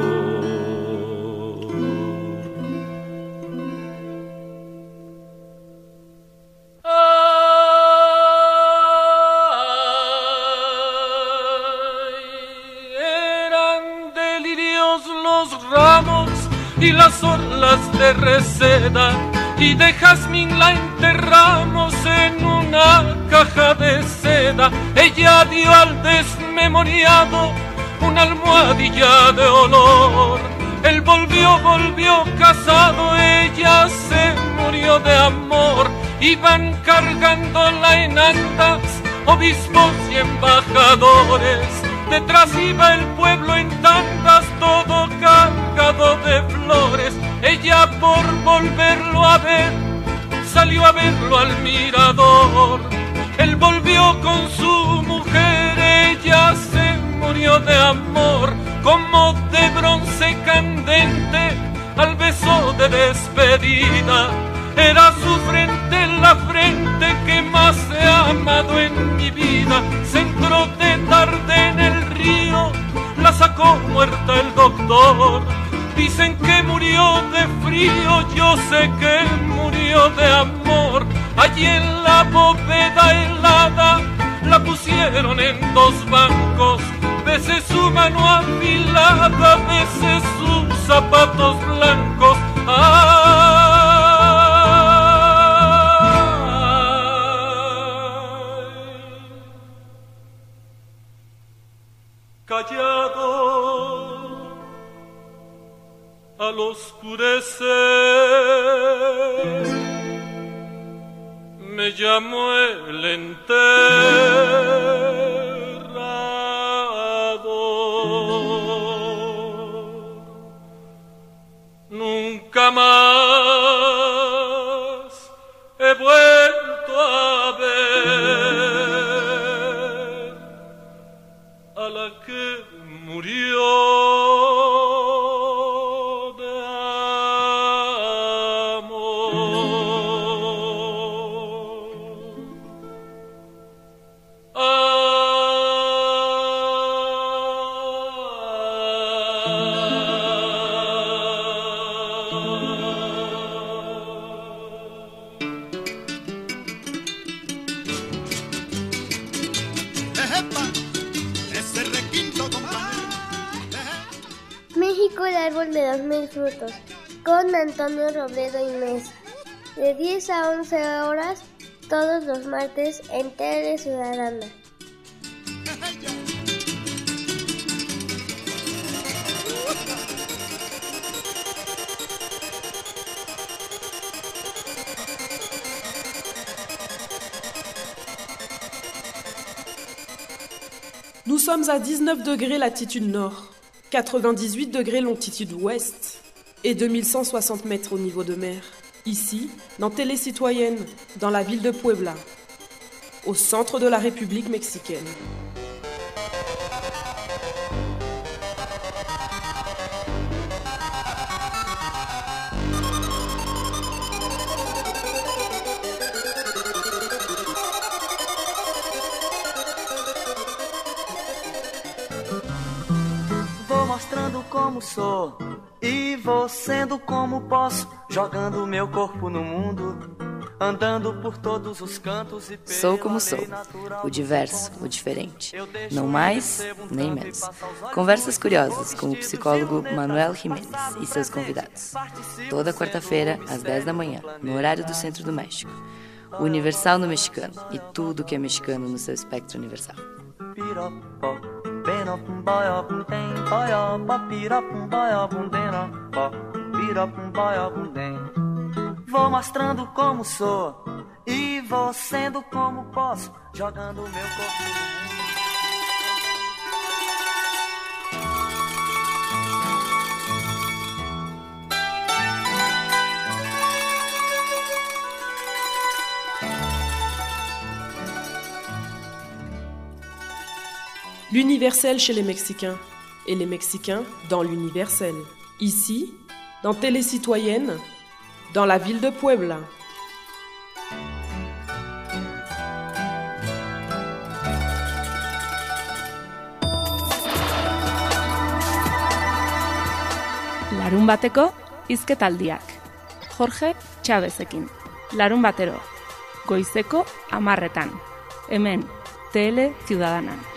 Speaker 6: Ay, eran delirios los ramos y las orlas de reseda, y de jazmín la enterramos en una caja de seda. Ella dio al desmemoriado una almohadilla de olor. Él volvió, volvió casado, ella se murió de amor. Iban cargándola en andas obispos y embajadores. Detrás iba el pueblo en tandas, todo cargado de flores. Ella por volverlo a ver, salió a verlo al mirador. Él volvió con su mujer, ella se murió de amor. Como de bronce candente al beso de despedida, era su frente la frente que más he amado en mi vida. Se entró de tarde en el río, la sacó muerta el doctor. Dicen que murió de frío, yo sé que murió de amor. Allí en la bóveda helada la pusieron en dos bancos. Besé su mano afilada, besé sus zapatos blancos. Ay, callado al oscurecer me llamó el enterrador. Nunca más he vuelto a ver a la que murió.
Speaker 9: México, el árbol de los mil frutos. con Antonio Robledo y Mesa, de diez a once horas todos los martes en Tele Ciudadana.
Speaker 3: Nous sommes à dix-neuf degrés latitude nord, quatre-vingt-dix-huit degrés longitude ouest et deux mille cent soixante mètres au niveau de mer. Ici, dans Télé Citoyenne, dans la ville de Puebla, au centre de la République mexicaine.
Speaker 2: Vou mostrando como sou e vou sendo como posso, jogando meu corpo no mundo, andando por todos os cantos e
Speaker 1: Sou como sou, o diverso, o diferente. Não mais, nem menos. Conversas curiosas com o psicólogo Manuel Jiménez e seus convidados. Toda quarta-feira, às dez da manhã, no horário do Centro do México. Universal no mexicano e tudo que é mexicano no seu espectro universal.
Speaker 2: Vou mostrando como sou e vou sendo como posso, jogando meu corpo no mundo.
Speaker 3: L'universel chez les Mexicains et les Mexicains dans l'universel. Ici, dans Télé Citoyenne, dans la ville de Puebla.
Speaker 4: Larun bateko hizketaldiak. Jorge Chavezekin. Larun batero. Goizeko hamarretan. Hemen, Tele Ciudadanan.